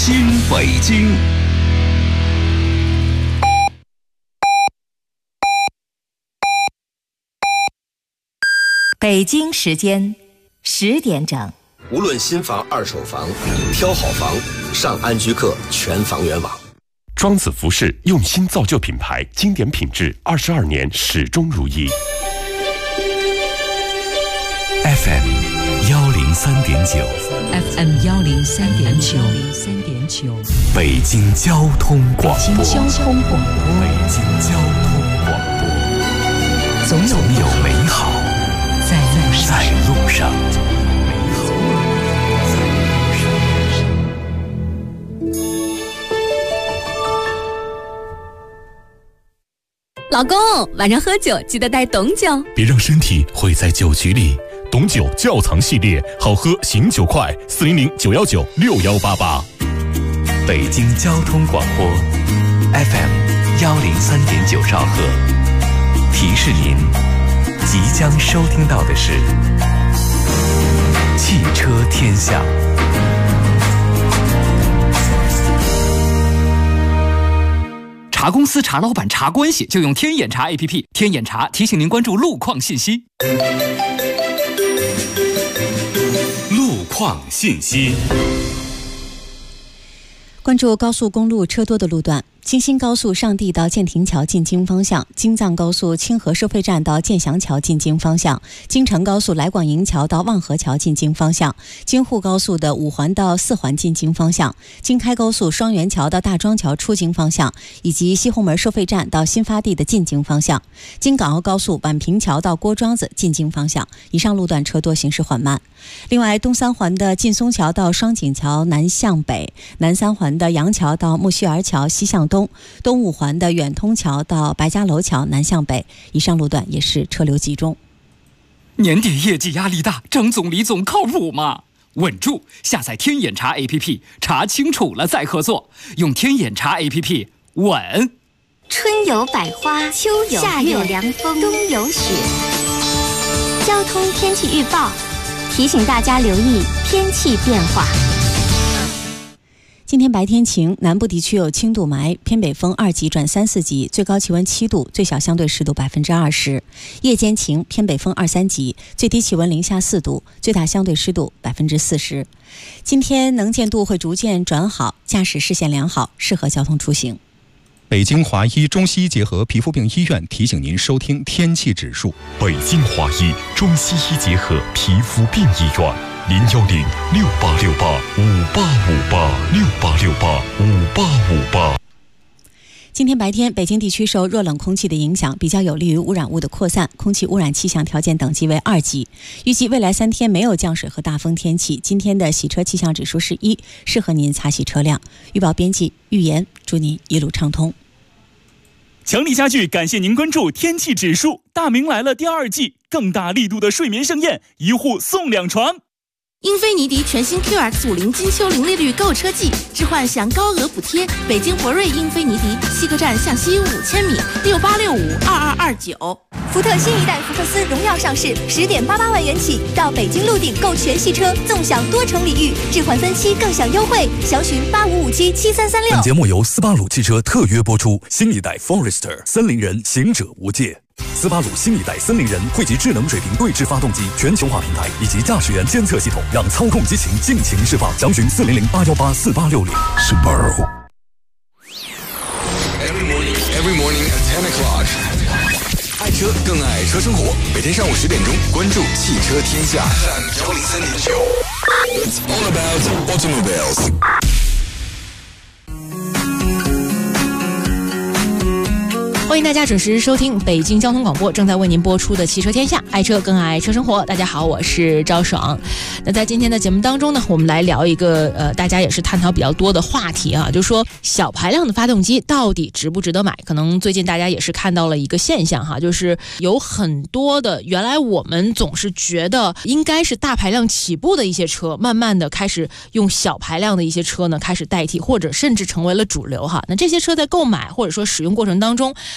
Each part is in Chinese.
新北京。 北京时间10点整。 无论新房、二手房，挑好房，上安居客全房源网。 庄子服饰用心造就品牌，经典品质22年始终如一。 FM 103.9 FM 103.9 北京交通广播。 北京交通广播。 北京交通广播。总有美好在路上。 老公，晚上喝酒记得带董酒， 别让身体毁在酒局里。董酒窖藏系列，好喝醒酒快，400-919-6188。北京交通广播 FM 103.9兆赫，提示您即将收听到的是汽车天下。 查公司、查老板、查关系，就用天眼查 APP。天眼查提醒您关注路况信息。 路况信息。 关注高速公路车多的路段。京新高速上地到建亭桥进京方向，京藏高速清河收费站到建祥桥进京方向，京承高速来广营桥到望河桥进京方向，京沪高速的5环到4环进京方向，京开高速双元桥到大庄桥出京方向，以及西红门收费站到新发地的进京方向，京港澳高速宛平桥到郭庄子进京方向。以上路段车多，行驶缓慢。另外，东3环的劲松桥到双井桥南向北，南3环的杨桥到木须儿桥西向东，东5环的远通桥到白家楼桥南向北，以上路段也是车流集中。 年底业绩压力大，张总、李总靠谱吗？稳住！下载天眼查 APP， 查清楚了再合作。用天眼查 APP， 稳。 春有百花，秋有夏有凉风，冬有雪。交通天气预报提醒大家留意天气变化。 今天白天晴，南部地区有轻度霾，偏北风2级转3、4级，最高气温7度，最小相对湿度20%。夜间晴，偏北风2、3级，最低气温零下4度，最大相对湿度40%。今天能见度会逐渐转好，驾驶视线良好，适合交通出行。 北京华医中西医结合皮肤病医院提醒您收听天气指数。 北京华医中西医结合皮肤病医院，010-6868-5858，6868-5858。 今天白天，北京地区受热冷空气的影响，比较有利于污染物的扩散，空气污染气象条件等级为2级。预计未来3天没有降水和大风天气。今天的洗车气象指数是1，适合您擦洗车辆。预报编辑预言，祝您一路畅通。 强力家具感谢您关注天气指数。大明来了第2季，更大力度的睡眠盛宴，1户送2床。 英菲尼迪全新 QX50金秋零利率购车季，置换享高额补贴。北京博瑞英菲尼迪西客站向西5000米，68652229。 福特新一代福克斯荣耀上市，10.88万元起，到北京陆鼎购全系车，纵享多重礼遇，置换分期更享优惠，详询85577336。 本节目由斯巴鲁汽车特约播出。新一代 Forester 森林人，行者无界。斯巴鲁新一代森林人汇集智能水平对置发动机全球化平台以及驾驶员监测系统，让操控激情尽情释放。详询400-818-4860。Subaru。 Every morning at 10 o'clock。 爱车更爱车生活，每天上午10点钟，关注汽车天下。103.9 It's all about automobiles。 欢迎大家准时收听北京交通广播正在为您播出的汽车天下，爱车更爱车生活。大家好，我是赵爽。那在今天的节目当中呢，我们来聊一个大家也是探讨比较多的话题啊，就是说小排量的发动机到底值不值得买。可能最近大家也是看到了一个现象哈，就是有很多的原来我们总是觉得应该是大排量起步的一些车，慢慢的开始用小排量的一些车呢开始代替，或者甚至成为了主流哈。那这些车在购买或者说使用过程当中，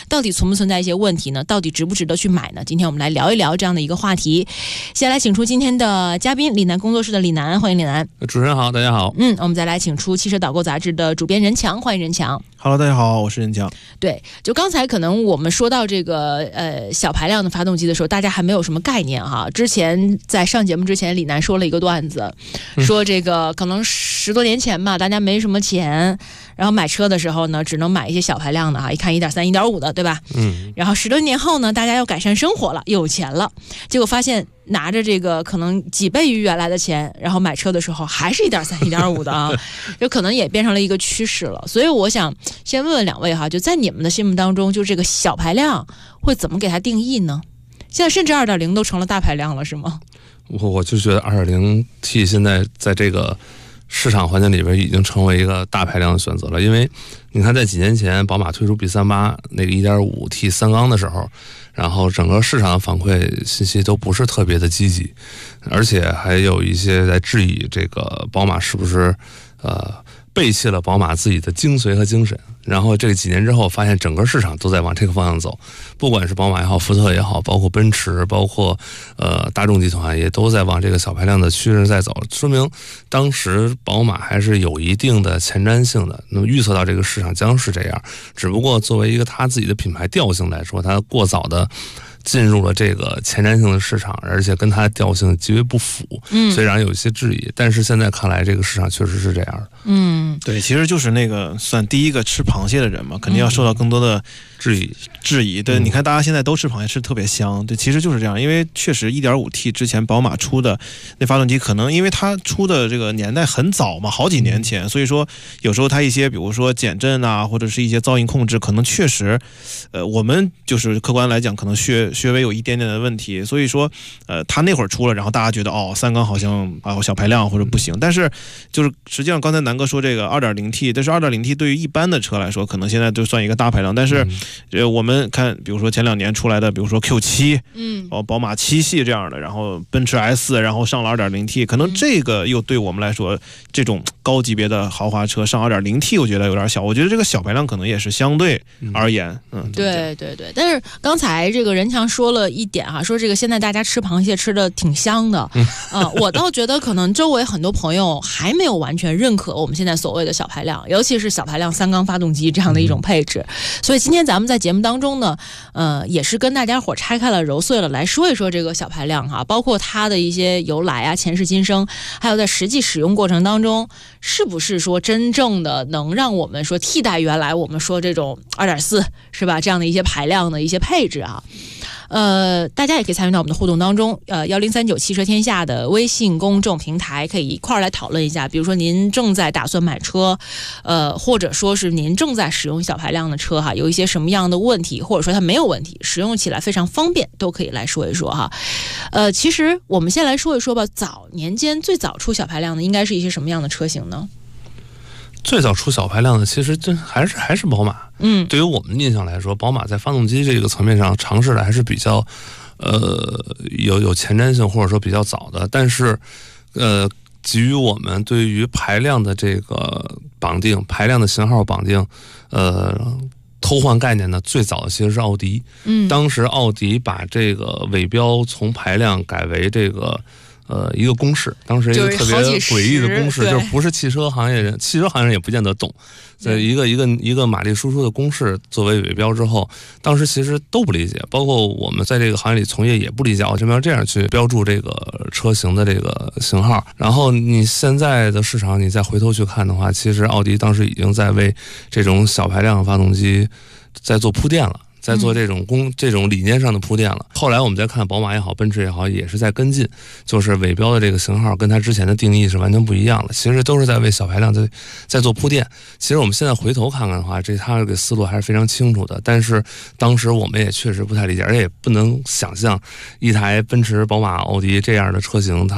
到底存不存在一些问题呢？到底值不值得去买呢？今天我们来聊一聊这样的一个话题。先来请出今天的嘉宾，李楠工作室的李楠，欢迎李楠。 主持人好，大家好。 我们再来请出汽车导购杂志的主编任强，欢迎任强。 Hello， 大家好，我是任强。 对，就刚才可能我们说到这个小排量的发动机的时候，大家还没有什么概念哈。之前在上节目之前，李楠说了一个段子，说这个可能10多年前吧，大家没什么钱，然后买车的时候呢，只能买一些小排量的哈，一看1.3、1.5的，对吧？然后10多年后呢，大家要改善生活了，有钱了，结果发现拿着这个可能几倍于原来的钱，然后买车的时候还是1.3、1.5的啊，就可能也变成了一个趋势了。所以我想先问问两位哈，就在你们的心目当中，就这个小排量会怎么给它定义呢？现在甚至2.0都成了大排量了，是吗？ 我就觉得 2.0T 现在在这个市场环境里边已经成为一个大排量的选择了。因为你看在几年前宝马推出 B38 那个 1.5T 三缸的时候，然后整个市场的反馈信息都不是特别的积极，而且还有一些在质疑这个宝马是不是背弃了宝马自己的精髓和精神。然后这几年之后发现整个市场都在往这个方向走，不管是宝马也好，福特也好，包括奔驰，包括大众集团也都在往这个小排量的趋势在走，说明当时宝马还是有一定的前瞻性的，那么预测到这个市场将是这样，只不过作为一个它自己的品牌调性来说，它过早的进入了这个前瞻性的市场，而且跟它的调性极为不符，所以让人有一些质疑。但是现在看来，这个市场确实是这样的。 对，其实就是那个算第一个吃螃蟹的人嘛，肯定要受到更多的质疑。对，你看大家现在都吃螃蟹，吃得特别香。对，其实就是这样，因为确实 1.5T 之前宝马出的那发动机，可能因为它出的这个年代很早嘛，好几年前，所以说有时候它一些比如说减震啊，或者是一些噪音控制，可能确实，我们就是客观来讲，可能略微有一点点的问题。所以说，它那会儿出了，然后大家觉得三缸好像小排量或者不行，但是就是实际上刚才南哥说这个 2.0T， 但是 2.0T 对于一般的车来说，可能现在就算一个大排量，但是我们看，比如说前2年出来的，比如说 Q7，宝马7系这样的，然后奔驰 S， 然后上了 2.0T， 可能这个又对我们来说，这种高级别的豪华车上 2.0T， 我觉得有点小。我觉得这个小排量可能也是相对而言， 对。但是刚才这个任强说了一点哈，说这个现在大家吃螃蟹吃的挺香的，我倒觉得可能周围很多朋友还没有完全认可我们现在所谓的小排量，尤其是小排量3缸发动机这样的一种配置。所以今天咱们在节目当中呢，也是跟大家伙拆开了揉碎了来说一说这个小排量哈，包括它的一些由来啊、前世今生，还有在实际使用过程当中，是不是说真正的能让我们说替代原来我们说这种2.4是吧这样的一些排量的一些配置啊。大家也可以参与到我们的互动当中，1039汽车天下的微信公众平台可以一块儿来讨论一下，比如说您正在打算买车，或者说是您正在使用小排量的车哈，有一些什么样的问题，或者说它没有问题，使用起来非常方便，都可以来说一说哈。其实我们先来说一说吧，早年间最早出小排量的应该是一些什么样的车型呢？ 最早出小排量的其实真还是宝马。对于我们的印象来说，宝马在发动机这个层面上尝试的还是比较有前瞻性，或者说比较早的。但是基于我们对于排量的这个绑定，排量的型号绑定，偷换概念呢，最早的其实是奥迪。当时奥迪把这个尾标从排量改为这个一个公式，当时一个特别诡异的公式，就是不是汽车行业人也不见得懂，在一个马力输出的公式作为尾标之后，当时其实都不理解，包括我们在这个行业里从业也不理解，为什么要这样去标注这个车型的这个型号。然后你现在的市场，你再回头去看的话，其实奥迪当时已经在为这种小排量发动机在做铺垫了。在做这种理念上的铺垫了。后来我们再看宝马也好，奔驰也好，也是在跟进，就是尾标的这个型号跟它之前的定义是完全不一样的，其实都是在为小排量在做铺垫。其实我们现在回头看看的话，它这个思路还是非常清楚的，但是当时我们也确实不太理解，而且也不能想象一台奔驰、宝马、奥迪这样的车型，它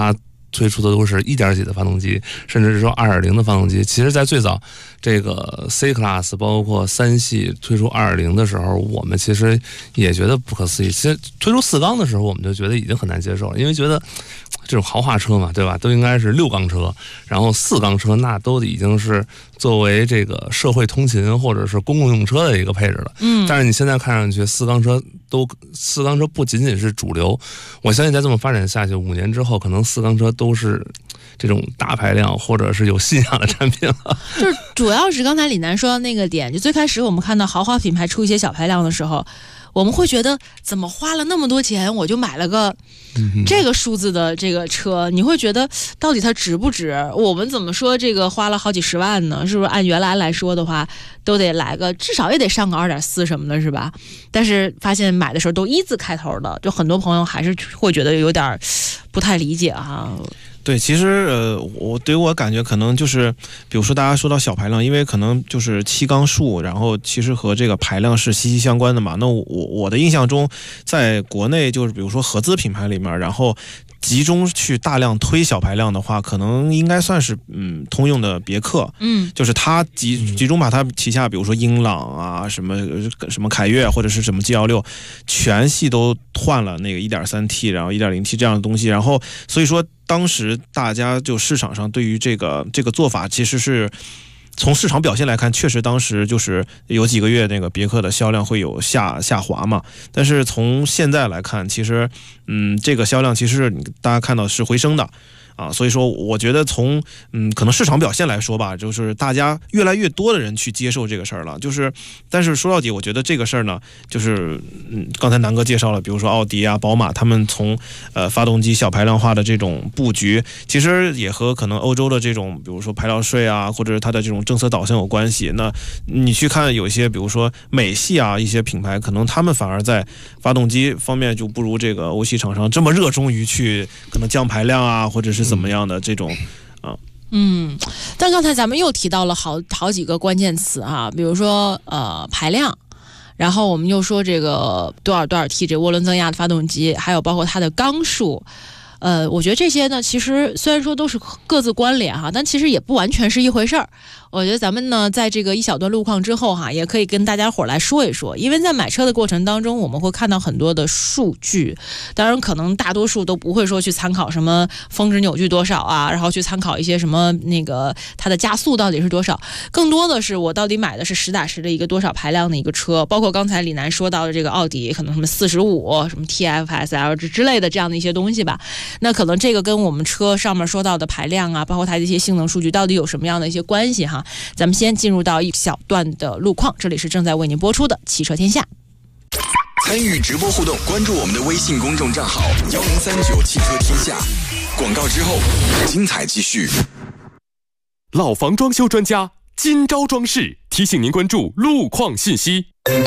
推出的都是1点几的发动机，甚至是说2.0的发动机。其实在最早这个 C Class 包括3系推出2.0的时候，我们其实也觉得不可思议。其实推出4缸的时候，我们就觉得已经很难接受了，因为觉得这种豪华车嘛，对吧，都应该是6缸车，然后4缸车那都已经是作为这个社会通勤或者是公共用车的一个配置了。但是你现在看上去4缸车不仅仅是主流，我相信再这么发展下去，5年之后可能4缸车都是这种大排量或者是有信仰的产品了。 就是主要是刚才李楠说到那个点，就最开始我们看到豪华品牌出一些小排量的时候，我们会觉得怎么花了那么多钱我就买了个这个数字的这个车，你会觉得到底它值不值？我们怎么说这个花了好几十万呢？是不是按原来来说的话都得来个至少也得上个 2.4 什么的，是吧？但是发现买的时候都1字开头的，就很多朋友还是会觉得有点不太理解哈。 对，其实我对我感觉可能就是，比如说大家说到小排量，因为可能就是7缸数，然后其实和这个排量是息息相关的嘛。那我的印象中，在国内就是比如说合资品牌里面，然后集中去大量推小排量的话，可能应该算是通用的别克，就是它集中把它旗下比如说英朗啊，什么凯越或者是什么 G16，全系都换了那个 1.3T， 然后 1.0T 这样的东西，然后所以说当时大家就市场上对于这个做法，其实是从市场表现来看，确实当时就是有几个月那个别克的销量会有下滑嘛。但是从现在来看，其实这个销量其实大家看到是回升的。所以说我觉得从可能市场表现来说吧，就是大家越来越多的人去接受这个事儿了，就是但是说到底我觉得这个事儿呢，就是刚才南哥介绍了，比如说奥迪啊宝马，他们从发动机小排量化的这种布局，其实也和可能欧洲的这种比如说牌照税啊，或者是它的这种政策导向有关系。那你去看有一些比如说美系啊一些品牌，可能他们反而在发动机方面就不如这个欧系厂商这么热衷于去可能降排量啊，或者是怎么样的这种但刚才咱们又提到了好几个关键词啊，比如说排量，然后我们又说这个多少 T 这涡轮增压的发动机，还有包括它的缸数。我觉得这些呢，其实虽然说都是各自关联哈，但其实也不完全是一回事儿。我觉得咱们呢，在这个一小段路况之后哈，也可以跟大家伙来说一说，因为在买车的过程当中，我们会看到很多的数据，当然可能大多数都不会说去参考什么峰值扭矩多少啊，然后去参考一些什么那个它的加速到底是多少，更多的是我到底买的是实打实的一个多少排量的一个车，包括刚才李楠说到的这个奥迪可能什么45什么 TFSL 之类的这样的一些东西吧。那可能这个跟我们车上面说到的排量啊，包括它的一些性能数据到底有什么样的一些关系哈？咱们先进入到一小段的路况，这里是正在为您播出的汽车天下。 参与直播互动，关注我们的微信公众账号1039汽车天下。广告之后，精彩继续。 老房装修专家今朝装饰提醒您关注路况信息。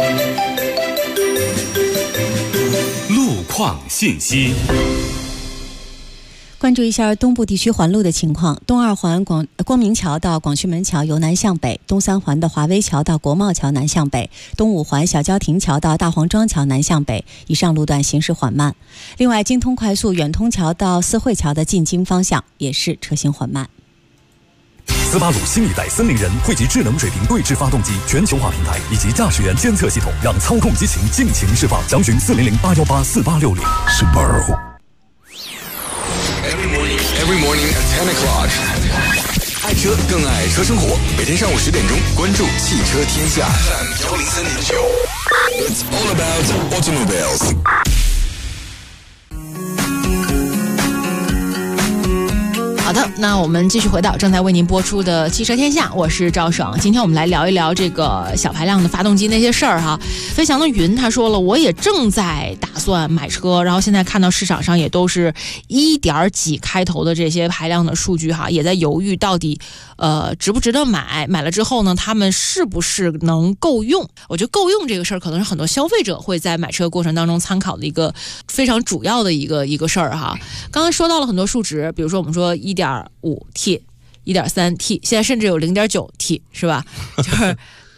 路况信息。 关注一下东部地区环路的情况，东二环光明桥到广渠门桥由南向北，东三环的华威桥到国贸桥南向北，东五环小郊亭桥到大黄庄桥南向北，以上路段行驶缓慢。另外，京通快速远通桥到四惠桥的进京方向也是车行缓慢。 斯巴鲁新一代森林人汇集智能水平对置发动机全球化平台以及驾驶员监测系统，让操控激情尽情释放。详询400-818-4860。Subaru。 Every morning at 10 o'clock， 爱车更爱车生活。每天上午10点钟，关注汽车天下 FM103.9。It's all about automobiles。 好的，那我们继续回到正在为您播出的汽车天下，我是赵爽。今天我们来聊一聊这个小排量的发动机那些事儿哈。飞翔的云他说了，我也正在打算买车，然后现在看到市场上也都是1点几开头的这些排量的数据哈，也在犹豫到底值不值得买，买了之后呢，他们是不是能够用？我觉得够用这个事儿，可能是很多消费者会在买车过程当中参考的一个非常主要的一个事儿哈。刚刚说到了很多数值，比如说我们说1.5T、1.3T， 现在甚至有0.9T， 是吧？就是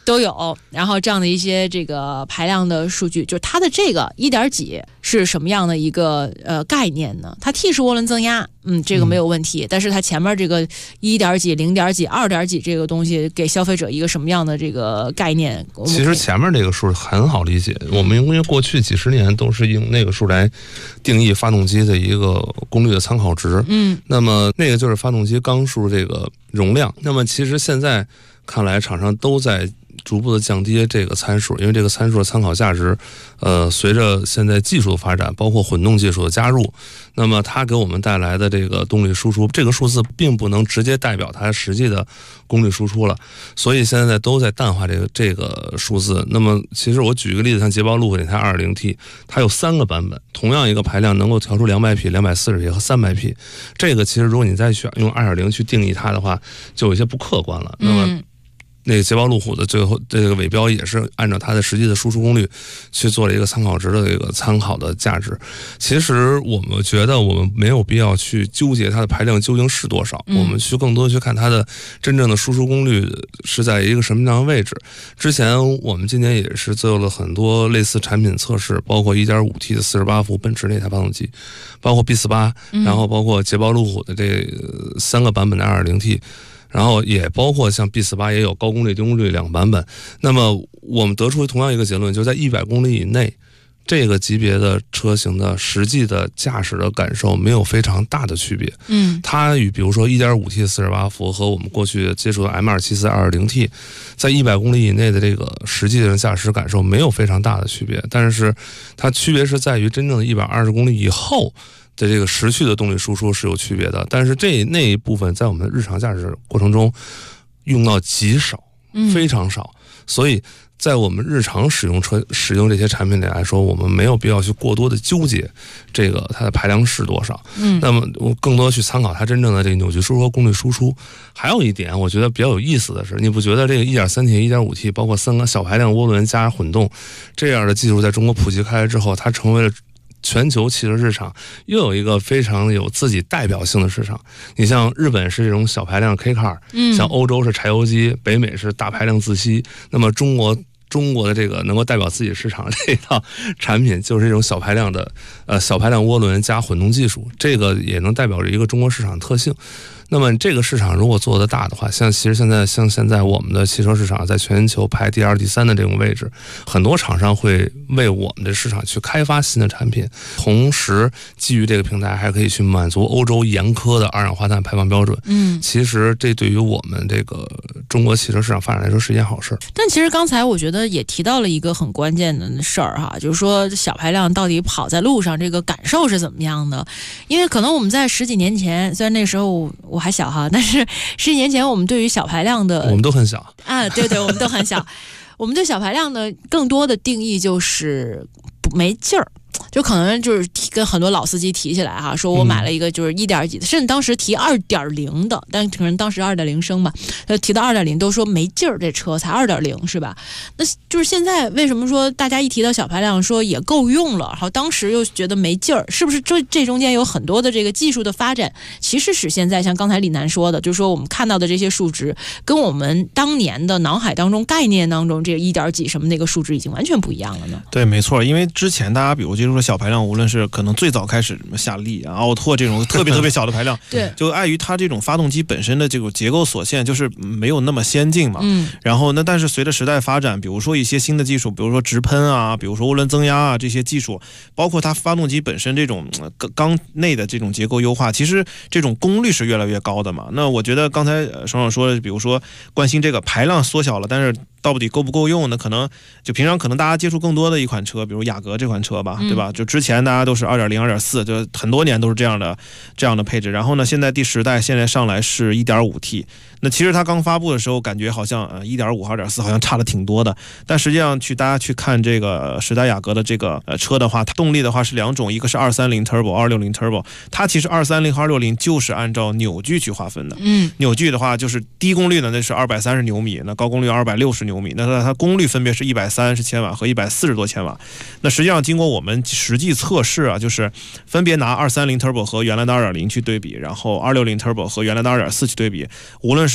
都有。然后这样的一些这个排量的数据，就是它的这个1点几是什么样的一个概念呢？它 T 是涡轮增压，这个没有问题。但是它前面这个1点几、0点几、2点几这个东西，给消费者一个什么样的这个概念？ 其实前面这个数很好理解，我们因为过去几十年都是用那个数来定义发动机的一个功率的参考值。那么那个就是发动机缸数这个容量。那么其实现在看来，厂商都在逐步的降低这个参数，因为这个参数的参考价值，随着现在技术的发展，包括混动技术的加入，那么它给我们带来的这个动力输出，这个数字并不能直接代表它实际的功率输出了，所以现在都在淡化这个数字。那么其实我举一个例子，像捷豹路虎那台 2.0T， 它有3个版本，同样一个排量能够调出200匹、240匹和300匹。这个其实如果你再选用 2.0 去定义它的话，就有一些不客观了。那么那个捷豹路虎的最后这个尾标也是按照它的实际的输出功率去做了一个参考值的这个参考的价值。其实我们觉得我们没有必要去纠结它的排量究竟是多少，我们去更多的去看它的真正的输出功率是在一个什么样的位置。之前我们今年也是做了很多类似产品测试，包括 1.5T 的48伏奔驰那台发动机，包括 B48，然后包括捷豹路虎的这3个版本的 2.0T，然后也包括像 B48 也有高功率、低功率2个版本。那么我们得出同样一个结论，就在100公里以内，这个级别的车型的实际的驾驶的感受没有非常大的区别。它与比如说 1.5T 48伏和我们过去接触的 M274 2.0T， 在100公里以内的这个实际的驾驶感受没有非常大的区别，但是它区别是在于真正的120公里以后的这个持续的动力输出是有区别的，但是那一部分在我们日常驾驶过程中用到极少，非常少，所以在我们日常使用这些产品里来说，我们没有必要去过多的纠结这个它的排量是多少。那么我更多去参考它真正的这个扭矩输出和功率输出。还有一点我觉得比较有意思的是，你不觉得这个 1.3T、1.5T 包括3个小排量涡轮加混动这样的技术在中国普及开来之后，它成为了全球汽车市场又有一个非常有自己代表性的市场。你像日本是这种小排量 K car，像欧洲是柴油机，北美是大排量自吸，那么中国的这个能够代表自己市场的这一套产品，就是这种小排量涡轮加混动技术，这个也能代表着一个中国市场特性。那么这个市场如果做得大的话，其实现在我们的汽车市场在全球排第2、第3的这种位置，很多厂商会为我们的市场去开发新的产品，同时基于这个平台还可以去满足欧洲严苛的二氧化碳排放标准。其实这对于我们这个中国汽车市场发展来说是一件好事。 但其实刚才我觉得也提到了一个很关键的事儿哈，就是说小排量到底跑在路上这个感受是怎么样的？因为可能我们在10几年前，虽然那时候我还小哈，但是10几年前我们对于小排量的， 我们都很小啊，对，我们都很小。我们对小排量的更多的定义就是没劲儿。就可能就是跟很多老司机提起来哈，说我买了一个就是1点几的，甚至当时提2.0的，但可能当时2.0升吧，提到2.0都说没劲儿，这车才2.0是吧？那就是现在为什么说大家一提到小排量说也够用了，然后当时又觉得没劲儿，是不是这中间有很多的这个技术的发展，其实使现在像刚才李楠说的，就是说我们看到的这些数值跟我们当年的脑海当中概念当中这个1点几什么那个数值已经完全不一样了呢？ 对，没错，因为之前大家比如接触的小排量，无论是可能最早开始什么夏利啊、奥拓这种特别小的排量， 对， 就碍于它这种发动机本身的这个结构所限，就是没有那么先进嘛。然后呢，但是随着时代发展，比如说一些新的技术，比如说直喷啊，比如说涡轮增压啊这些技术，包括它发动机本身这种缸内的这种结构优化，其实这种功率是越来越高的嘛。那我觉得刚才爽爽说的，比如说关心这个排量缩小了，但是到底够不够用呢？可能就平常可能大家接触更多的一款车，比如雅阁这款车吧，对吧？就之前大家都是2.0、2.4，就很多年都是这样的配置。然后呢，现在第10代现在上来是 1.5T。那其实它刚发布的时候，感觉好像1.5、2.4好像差的挺多的，但实际上大家去看这个10代雅阁的这个车的话，它动力的话是2种，一个是230 Turbo、260 Turbo。它其实230和260就是按照扭矩去划分的。扭矩的话就是低功率的那是230牛米，那高功率260牛米，那它功率分别是130千瓦和140多千瓦。那实际上经过我们实际测试啊，就是分别拿230 Turbo 和原来的2.0去对比，然后260 Turbo 和原来的2.4去对比，无论是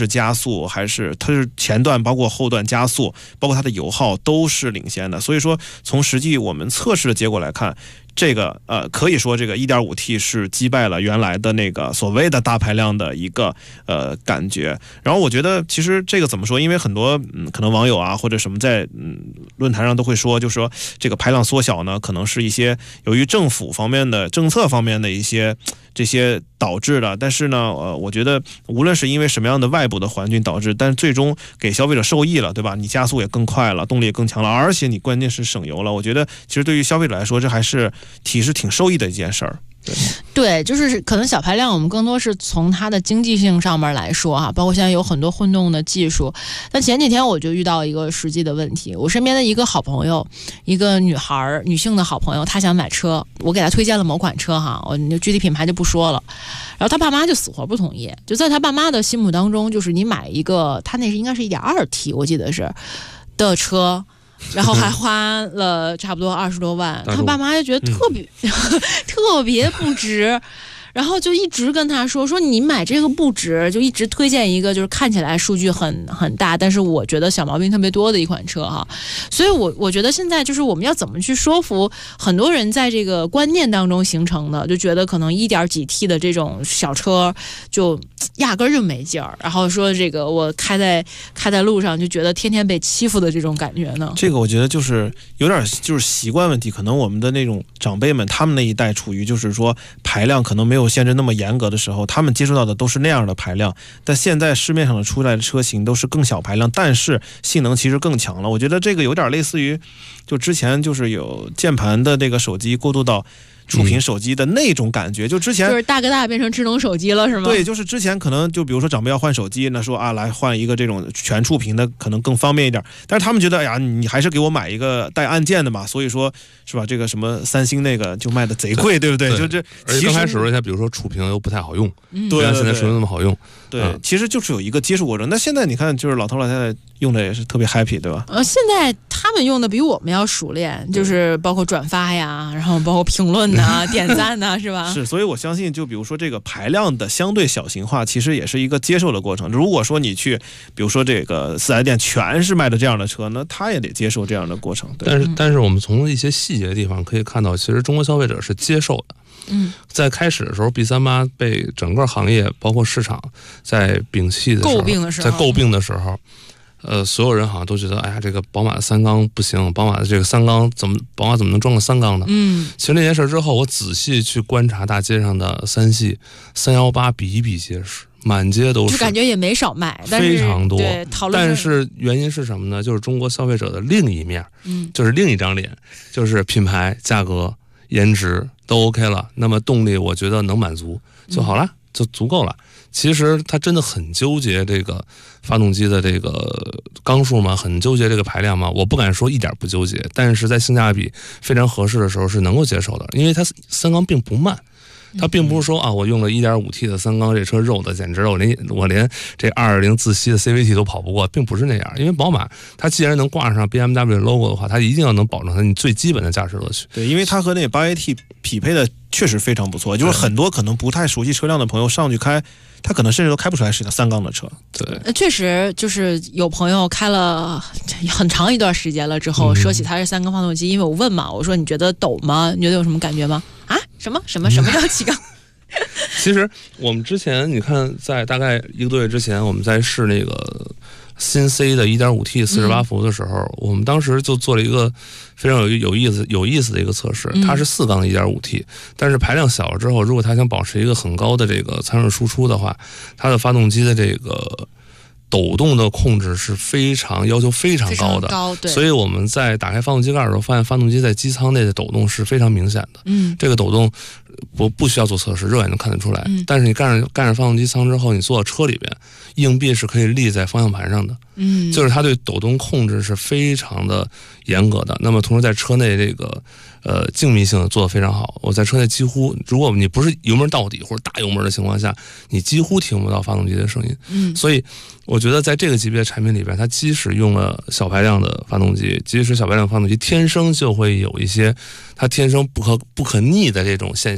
是加速还是它是前段包括后段加速，包括它的油耗都是领先的。所以说从实际我们测试的结果来看，这个可以说这个 1.5T 是击败了原来的那个所谓的大排量的一个感觉。然后我觉得其实这个怎么说，因为很多可能网友啊或者什么在论坛上都会说，就是说这个排量缩小呢，可能是一些由于政府方面的政策方面的一些这些导致的。但是呢我觉得无论是因为什么样的外部的环境导致，但是最终给消费者受益了，对吧？你加速也更快了，动力也更强了，而且你关键是省油了。我觉得其实对于消费者来说，这还是挺受益的一件事儿。 对，就是可能小排量我们更多是从它的经济性上面来说啊，包括现在有很多混动的技术。但前几天我就遇到一个实际的问题，我身边的一个好朋友，一个女性的好朋友，她想买车，我给她推荐了某款车哈，我具体品牌就不说了。然后她爸妈就死活不同意，就在她爸妈的心目当中，就是你买一个，她那是应该是 1.2T 我记得是的车，然后还花了差不多20多万，他爸妈就觉得特别不值。然后就一直跟他说你买这个不值，就一直推荐一个就是看起来数据很大，但是我觉得小毛病特别多的一款车哈。所以我觉得现在就是我们要怎么去说服很多人在这个观念当中形成的，就觉得可能1点几 T 的这种小车就压根儿就没劲儿，然后说这个我开在路上就觉得天天被欺负的这种感觉呢。 这个我觉得就是有点就是习惯问题，可能我们的那种长辈们他们那一代处于就是说排量可能没有限制那么严格的时候，他们接触到的都是那样的排量，但现在市面上的出来的车型都是更小排量，但是性能其实更强了。我觉得这个有点类似于就之前就是有键盘的这个手机过渡到触屏手机的那种感觉，就之前就是大哥大变成智能手机了是吗？ 对，就是之前可能就比如说长辈要换手机，那说啊来换一个这种全触屏的可能更方便一点，但是他们觉得哎呀你还是给我买一个带按键的嘛，所以说是吧，这个什么三星那个就卖的贼贵，对不对？就这而且刚开始的时候比如说触屏又不太好用，对，现在触屏那么好用， 对，其实就是有一个接触过程。那现在你看就是老头老太太用的也是特别 happy， 对吧？ 现在他们用的比我们要熟练，就是包括转发呀，然后包括评论呐、点赞呐，是吧？ 是，所以我相信，就比如说这个排量的相对小型化，其实也是一个接受的过程。如果说你去，比如说这个4S店全是卖的这样的车，那他也得接受这样的过程。 但是我们从一些细节的地方可以看到，其实中国消费者是接受的。在开始的时候 B38 被整个行业包括市场在摒弃的时候，在诟病的时候，所有人好像都觉得，哎呀，这个宝马的3缸不行，宝马的这个3缸宝马怎么能装个3缸呢？其实那件事之后，我仔细去观察大街上的3系318比比皆是，满街都是， 就感觉也没少卖，但是非常多。 对， 但是原因是什么呢？就是中国消费者的另一面，就是另一张脸，就是品牌、价格、颜值都 OK 了，那么动力我觉得能满足就好了，就足够了。其实他真的很纠结这个发动机的这个缸数吗？很纠结这个排量吗？我不敢说一点不纠结，但是在性价比非常合适的时候是能够接受的，因为它3缸并不慢。它并不是说啊，我用了 1.5T 的3缸，这车肉的简直了，我连这2.0自吸的 CVT 都跑不过，并不是那样。因为宝马它既然能挂上 BMW logo 的话，它一定要能保证它你最基本的驾驶乐趣。 对，因为它和那 8AT 匹配的确实非常不错，就是很多可能不太熟悉车辆的朋友上去开，他可能甚至都开不出来是一个3缸的车。 对， 确实就是有朋友开了很长一段时间了之后，说起它是3缸发动机，因为我问嘛，我说你觉得抖吗？你觉得有什么感觉吗？啊，什么叫7缸？ 其实我们之前你看，在大概1个多月之前，我们在试那个新 C 的 1.5T 48伏的时候，我们当时就做了一个非常有意思的一个测试。它是4缸 1.5T， 但是排量小了之后，如果它想保持一个很高的这个参数输出的话，它的发动机的这个抖动的控制是要求非常高的，所以我们在打开发动机盖的时候，发现发动机在机舱内的抖动是非常明显的。这个抖动不需要做测试，肉眼能看得出来。但是你盖上发动机舱之后，你坐到车里边，硬币是可以立在方向盘上的。就是它对抖动控制是非常的严格的。那么同时在车内这个静谧性做得非常好。我在车内几乎，如果你不是油门到底或者大油门的情况下，你几乎听不到发动机的声音。所以我觉得在这个级别的产品里边，它即使用了小排量的发动机，天生就会有一些它天生不可逆的这种现象。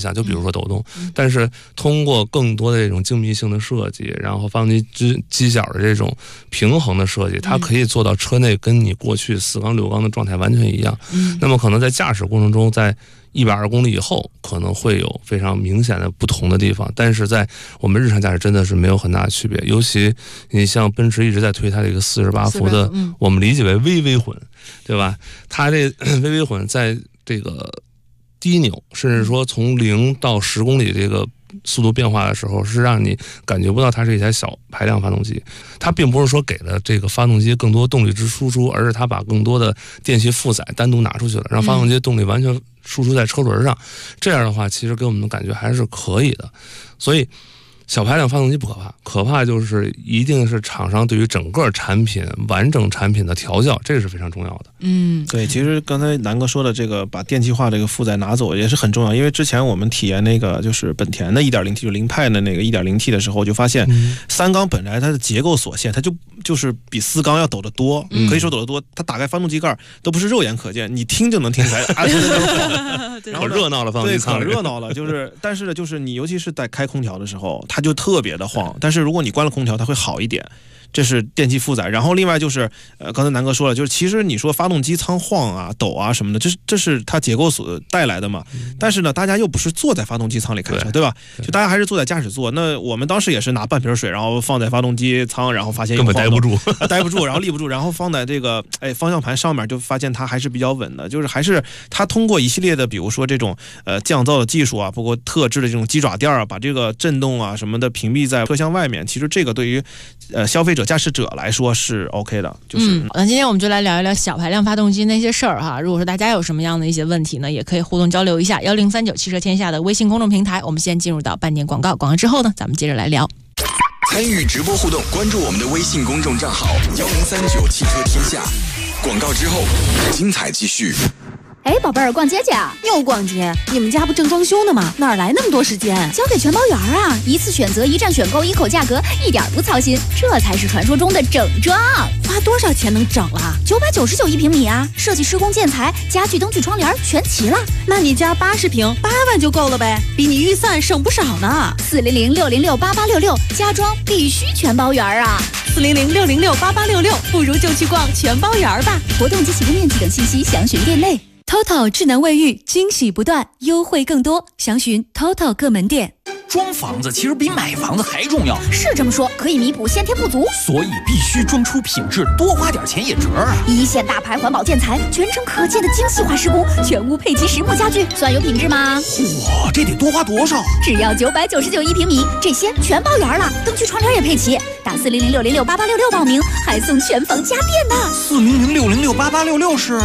象，就比如说抖动。但是通过更多的这种精密性的设计，然后发动机机脚的这种平衡的设计，它可以做到车内跟你过去4缸6缸的状态完全一样。那么可能在驾驶过程中，在120公里以后可能会有非常明显的不同的地方，但是在我们日常驾驶真的是没有很大的区别。尤其你像奔驰一直在推它这个48伏的，我们理解为微混，对吧？它这微混在这个低扭，甚至说从0到10公里这个速度变化的时候，是让你感觉不到它是一台小排量发动机。它并不是说给了这个发动机更多动力之输出，而是它把更多的电气负载单独拿出去了，让发动机动力完全输出在车轮上。这样的话，其实给我们的感觉还是可以的。所以小排量发动机不可怕，可怕就是一定是厂商对于整个产品完整产品的调教，这个是非常重要的。 对，其实刚才南哥说的这个把电气化这个负载拿走也是很重要，因为之前我们体验那个就是本田的 1.0T 就凌派的那个 1.0T 的时候，就发现3缸本来它的结构所限，它就是比4缸要抖得多，可以说抖得多。它打开发动机盖都不是肉眼可见，你听就能听出来， 可热闹了，发动机舱可热闹了。但是呢，就是你尤其是在开空调的时候，它就特别的晃。但是如果你关了空调，它会好一点。这是电气负载。然后另外就是刚才南哥说了，就是其实你说发动机舱晃啊抖啊什么的，这是它结构所带来的嘛。但是呢，大家又不是坐在发动机舱里开车，对吧？就大家还是坐在驾驶座。那我们当时也是拿半瓶水，然后放在发动机舱，然后发现根本待不住待不住，然后立不住，然后放在这个方向盘上面，就发现它还是比较稳的。就是还是它通过一系列的比如说这种降噪的技术啊，包括特制的这种鸡爪垫啊，把这个震动啊什么的屏蔽在车厢外面。其实这个对于消费者驾驶者来说是 OK 的， 那今天我们就来聊一聊小排量发动机那些事儿哈。如果说大家有什么样的一些问题呢，也可以互动交流一下。1039汽车天下的微信公众平台，我们先进入到半点广告，广告之后呢，咱们接着来聊。 参与直播互动，关注我们的微信公众账号1039汽车天下。广告之后，精彩继续。 哎，宝贝儿，逛街去啊？ 又逛街？你们家不正装修呢吗？哪来那么多时间？ 交给全包园啊！一次选择，一站选购，一口价格，一点不操心，这才是传说中的整装。 花多少钱能整了 ？999一平米啊！设计、施工、建材、家具、灯具、窗帘全齐了。 那你家80平8万就够了呗，比你预算省不少呢。 400-606-8866，家装必须全包园啊 ！400-606-8866，不如就去逛全包园吧。 活动及起步面积等信息详询店内。TOTO 智能卫浴，惊喜不断，优惠更多，详询 TOTO 各门店。 装房子其实比买房子还重要， 是这么说，可以弥补先天不足， 所以必须装出品质，多花点钱也值啊！ 一线大牌环保建材，全程可见的精细化施工，全屋配齐实木家具，算有品质吗？ 哇，这得多花多少？ 只要999一平米，这些全包圆了，灯具窗帘也配齐。打400-606-8866报名，还送全房家电呢。 400-606-8866是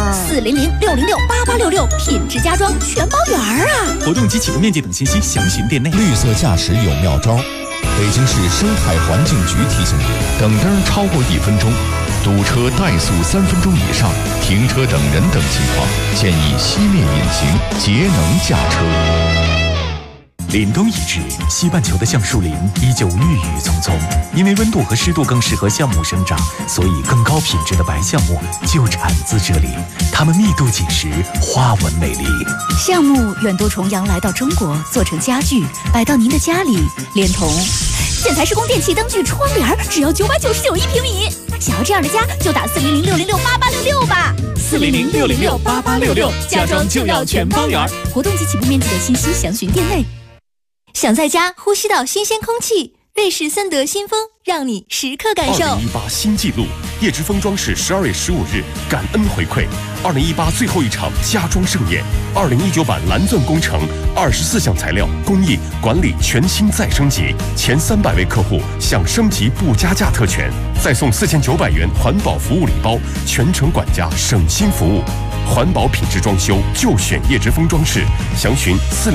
400-606-8866，品质家装全包圆啊！ 活动及起步面积等信息详询店内。绿色驾驶有妙招，北京市生态环境局提醒您：等灯超过1分钟，堵车怠速3分钟以上，停车等人等情况，建议熄灭引擎，节能驾车。凛冬已至，西半球的橡树林依旧郁郁葱葱。因为温度和湿度更适合橡木生长，所以更高品质的白橡木就产自这里。它们密度紧实，花纹美丽。 橡木远渡重洋来到中国，做成家具，摆到您的家里，连同建材、施工、电器、灯具、窗帘，只要999一平米。想要这样的家，就打400-606-8866吧。 400-606-8866，家装就要全包圆。 活动及起步面积的信息详询店内。 想在家呼吸到新鲜空气，瑞士森德新风让你时刻感受。 2018新纪录，叶之峰装饰12月15日感恩回馈2018最后一场家装盛宴，2019版蓝钻工程24项材料工艺管理全新再升级，前300位客户享升级不加价特权，再送4900元环保服务礼包，全程管家省心服务。环保品质装修就选叶之峰装饰，详询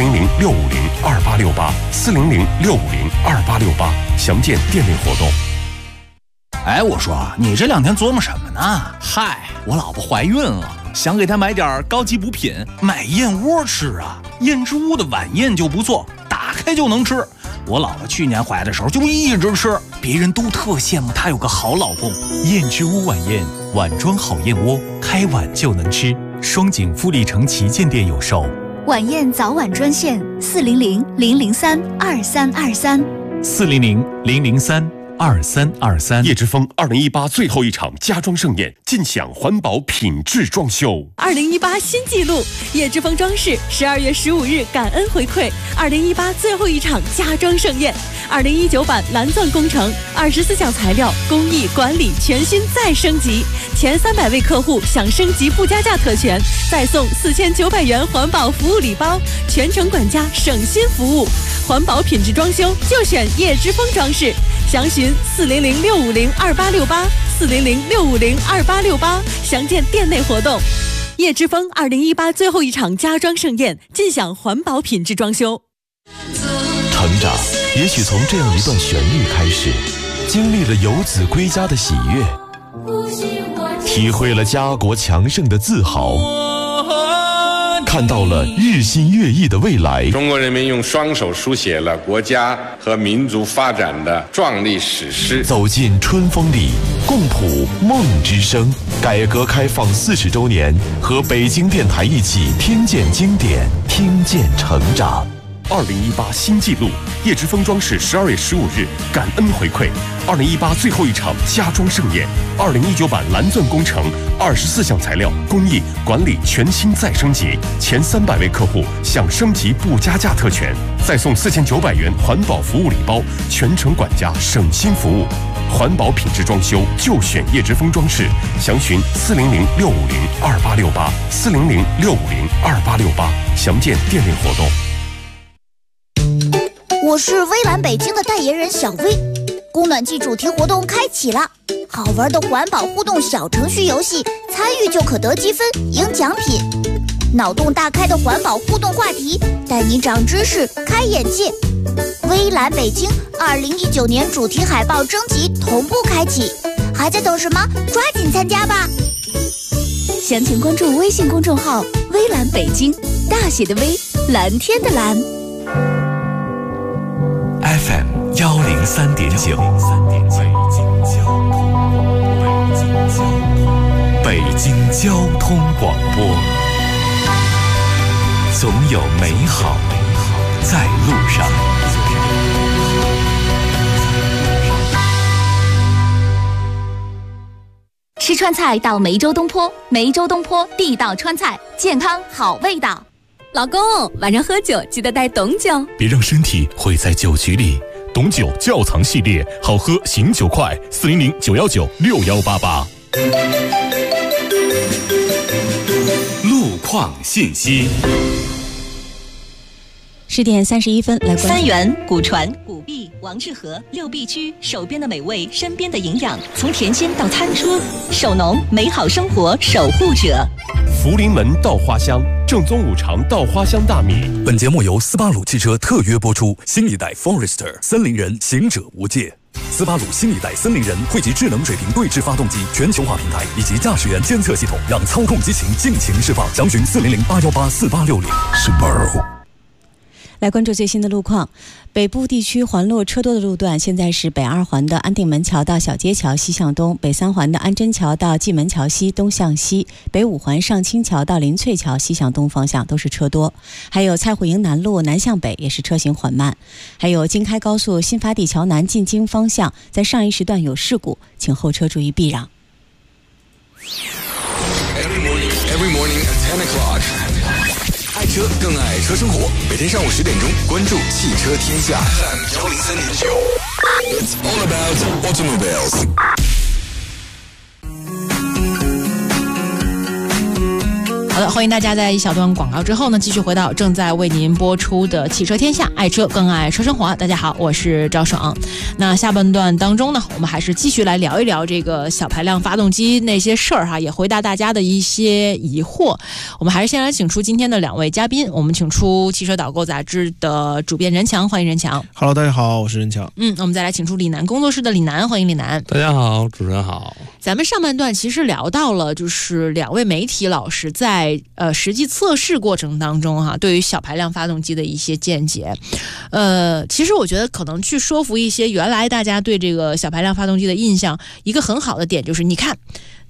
400-650-2868，400-650-2868，详见店内活动。 哎，我说你这2天琢磨什么呢？嗨，我老婆怀孕了，想给她买点高级补品，买燕窝吃啊。燕之屋的晚宴就不错，打开就能吃。我老婆去年怀的时候就一直吃，别人都特羡慕她有个好老公。 燕之屋晚宴，碗装好燕窝，开碗就能吃。双井富力城旗舰店有售。 晚宴早晚专线 400-003-2323，400-003-2323。叶之峰2018最后一场家装盛宴，尽享环保品质装修。 2018新纪录，叶之峰装饰12月15日感恩回馈2018最后一场家装盛宴。2019版蓝钻工程24项材料工艺管理全新再升级，前300位客户享升级不加价特权，再送4900元环保服务礼包，全程管家省心服务，环保品质装修就选叶之峰装饰。详询400-650-2868，400-650-2868，详见店内活动。叶之峰2018最后一场家装盛宴，尽享环保品质装修。 成长也许从这样一段旋律开始，经历了游子归家的喜悦，体会了家国强盛的自豪，看到了日新月异的未来。 中国人民用双手书写了国家和民族发展的壮丽史诗。 走进春风里，共谱梦之声。改革开放40周年，和北京电台一起听见经典，听见成长。 2018新纪录，叶之峰装饰12月15日感恩回馈2018最后一场家装盛宴。2019版蓝钻工程24项材料工艺管理全新再升级，前300位客户享升级不加价特权，再送4900元环保服务礼包，全程管家省心服务。环保品质装修就选叶之峰装饰，详询400-650-2868，400-650-2868，详见店内活动。 我是微蓝北京的代言人小薇，供暖季主题活动开启了，好玩的环保互动小程序游戏，参与就可得积分赢奖品，脑洞大开的环保互动话题，带你长知识开眼界。微蓝北京2019年主题海报征集同步开启，还在等什么？抓紧参加吧！详情关注微信公众号微蓝北京，大写的微，蓝天的蓝。 FM 103.9，北京交通广播，总有美好在路上。 吃川菜到梅州东坡，梅州东坡地道川菜，健康好味道。 老公，晚上喝酒记得带董酒， 别让身体毁在酒局里。董酒窖藏系列，好喝醒酒快，400-919-6188。 路况信息。 10点31分，来关注三元、古传、古壁、王致和6必居，手边的美味，身边的营养，从甜心到餐桌，守农美好生活守护者。 福临门稻花香，正宗五常稻花香大米。 本节目由斯巴鲁汽车特约播出，新一代 Forester 森林人，行者无界。斯巴鲁新一代森林人汇集智能水平对置发动机全球化平台以及驾驶员监测系统，让操控激情尽情释放。详询400-818-4860。Subaru。 来关注最新的路况，北部地区环路车多的路段现在是北2环的安定门桥到小街桥西向东，北3环的安贞桥到蓟门桥西东向西，北5环上清桥到林翠桥西向东方向都是车多，还有蔡虎营南路南向北也是车行缓慢，还有京开高速新发地桥南进京方向在上一时段有事故，请后车注意避让。 Every morning at 10 o'clock。爱车更爱车生活，每天上午10点钟，关注汽车天下 FM103.9。It's all about automobiles。 好的，欢迎大家在一小段广告之后呢，继续回到正在为您播出的汽车天下，爱车更爱车生活。大家好，我是赵爽。那下半段当中呢，我们还是继续来聊一聊这个小排量发动机那些事儿哈，也回答大家的一些疑惑。我们还是先来请出今天的2位嘉宾，我们请出汽车导购杂志的主编任强，欢迎任强。 Hello， 大家好，我是任强。 我们再来请出李楠工作室的李楠，欢迎李楠。 大家好，主持人好。 咱们上半段其实聊到了，就是2位媒体老师在实际测试过程当中哈，对于小排量发动机的一些见解。其实我觉得可能去说服一些原来大家对这个小排量发动机的印象，一个很好的点就是，你看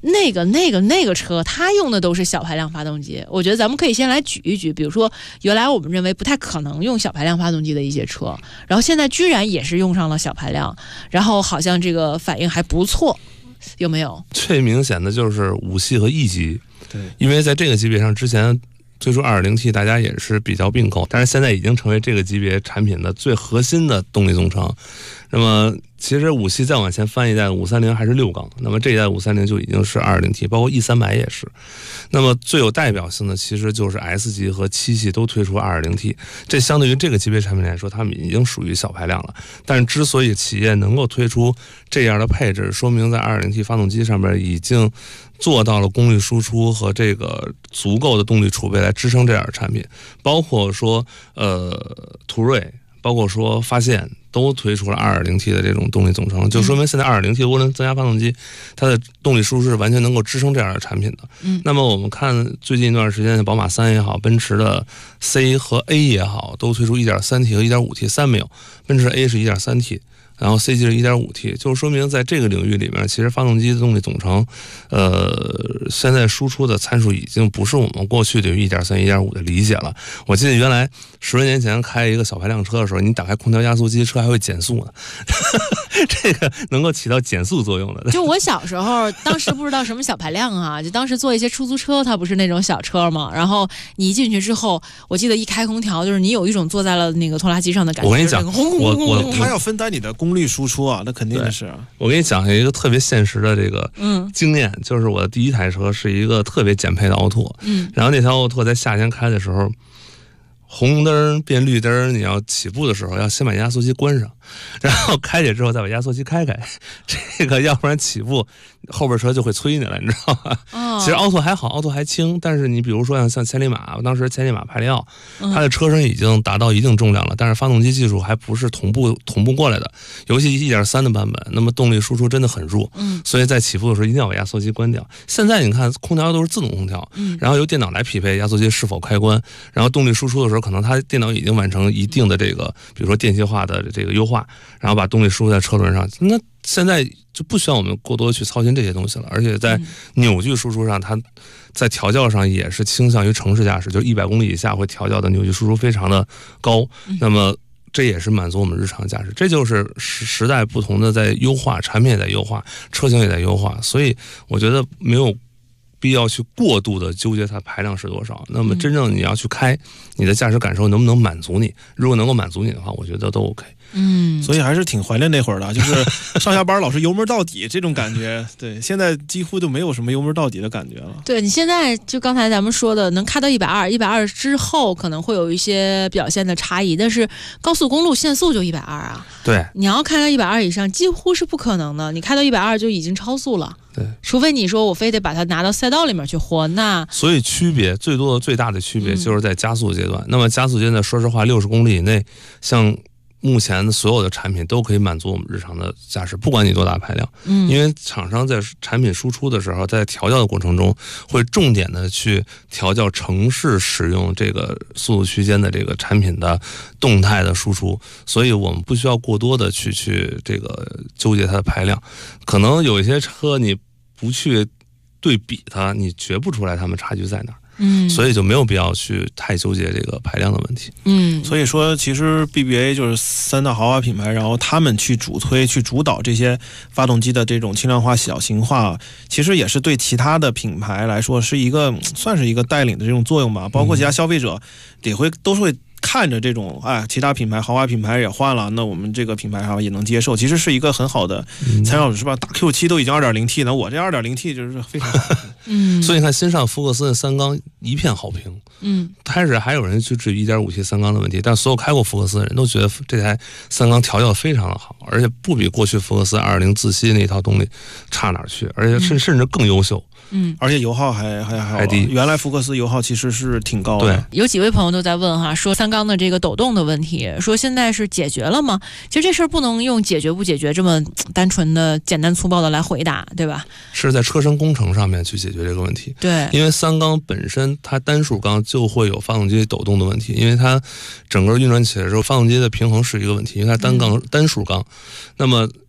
那个车，它用的都是小排量发动机。我觉得咱们可以先来举一举，比如说原来我们认为不太可能用小排量发动机的一些车，然后现在居然也是用上了小排量，然后好像这个反应还不错，有没有？ 最明显的就是5系和 E 级， 对， 因为在这个级别上之前推出 2.0T 大家也是比较并购，但是现在已经成为这个级别产品的最核心的动力总成。那么其实5系再往前翻一代530还是6缸，那么这一代530就已经是 2.0T， 包括 E300也是。那么最有代表性的其实就是 S 级和7系都推出 2.0T， 这相对于这个级别产品来说，他们已经属于小排量了。但是之所以企业能够推出这样的配置，说明在 2.0T 发动机上面已经做到了功率输出和这个足够的动力储备来支撑这样的产品，包括说途锐，包括说发现都推出了 2.0T 的这种动力总成，就说明现在 2.0T 涡轮增压发动机它的动力输出是完全能够支撑这样的产品的。那么我们看最近一段时间的宝马3也好，奔驰的 C 和 A 也好，都推出 1.3T 和 1.5T， 3没有，奔驰 A 是 1.3T，然后 C 级是 1.5T， 就是说明在这个领域里面，其实发动机的动力总成，现在输出的参数已经不是我们过去对于 1.3、1.5 的理解了。我记得原来10多年前开一个小排量车的时候，你打开空调压缩机，车还会减速呢，这个能够起到减速作用的。 就我小时候，当时不知道什么小排量啊，就当时坐一些出租车，它不是那种小车嘛，然后你一进去之后，我记得一开空调，就是你有一种坐在了那个拖拉机上的感觉。 我跟你讲， 它要分担你的功率输出啊，那肯定的是。 我给你讲一个特别现实的这个经验，就是我的第一台车是一个特别简配的奥拓，然后那条奥拓在夏天开的时候，红灯变绿灯，你要起步的时候要先把压缩机关上，然后开起之后再把压缩机开开，这个要不然起步后边车就会催你了，你知道吗？其实奥拓还好，奥拓还轻，但是你比如说像千里马，当时千里马派利奥，它的车身已经达到一定重量了，但是发动机技术还不是同步过来的，尤其 1.3 的版本，那么动力输出真的很弱，所以在起步的时候一定要把压缩机关掉。现在你看空调都是自动空调，然后由电脑来匹配压缩机是否开关，然后动力输出的时候，可能它电脑已经完成一定的这个，比如说电气化的这个优化，然后把动力输出在车轮上。那现在就不需要我们过多去操心这些东西了，而且在扭矩输出上，它在调教上也是倾向于城市驾驶，就是100公里以下会调教的扭矩输出非常的高。那么这也是满足我们日常驾驶，这就是时代不同的在优化，产品也在优化，车型也在优化，所以我觉得没有必要去过度的纠结它排量是多少。那么真正你要去开，你的驾驶感受能不能满足你？如果能够满足你的话，我觉得都 OK。 所以还是挺怀念那会儿的，就是上下班老是油门到底这种感觉。对，现在几乎就没有什么油门到底的感觉了。 对，你现在就刚才咱们说的，能开到120之后可能会有一些表现的差异，但是高速公路限速就120啊。 对， 你要开到120以上，几乎是不可能的。你开到120就已经超速了。 对， 除非你说我非得把它拿到赛道里面去豁，那所以区别最大的区别就是在加速阶段。那么加速阶段，说实话，60公里以内，像目前的所有的产品都可以满足我们日常的驾驶，不管你多大排量。因为厂商在产品输出的时候，在调教的过程中，会重点的去调教城市使用这个速度区间的这个产品的动态的输出，所以我们不需要过多的去这个纠结它的排量。可能有一些车你不去对比它，你觉不出来它们差距在哪儿。所以就没有必要去太纠结这个排量的问题。 所以说其实 BBA 就是3大豪华品牌，然后他们去主推去主导这些发动机的这种轻量化小型化，其实也是对其他的品牌来说是一个算是一个带领的这种作用吧。包括其他消费者都是会看着这种其他品牌豪华品牌也换了，那我们这个品牌也能接受，其实是一个很好的参照，是吧？大 Q7 都已经 2.0T 了，我这 2.0T 就是非常好。 所以你看新上福克斯的3缸一片好评。开始还有人去质疑 1.5T 3缸的问题，但所有开过福克斯的人都觉得这台3缸调教的非常的好，而且不比过去福克斯2.0自吸那一套动力差哪儿去，而且甚至更优秀。 而且油耗还低。原来福克斯油耗其实是挺高的。 对， 有几位朋友都在问哈，说3缸的这个抖动的问题，说现在是解决了吗？其实这事儿不能用解决不解决这么单纯的简单粗暴的来回答，对吧？ 是在车身工程上面去解决这个问题。 对， 因为3缸本身它单数缸就会有发动机抖动的问题，因为它整个运转起来的时候，发动机的平衡是一个问题，因为它单数缸，那么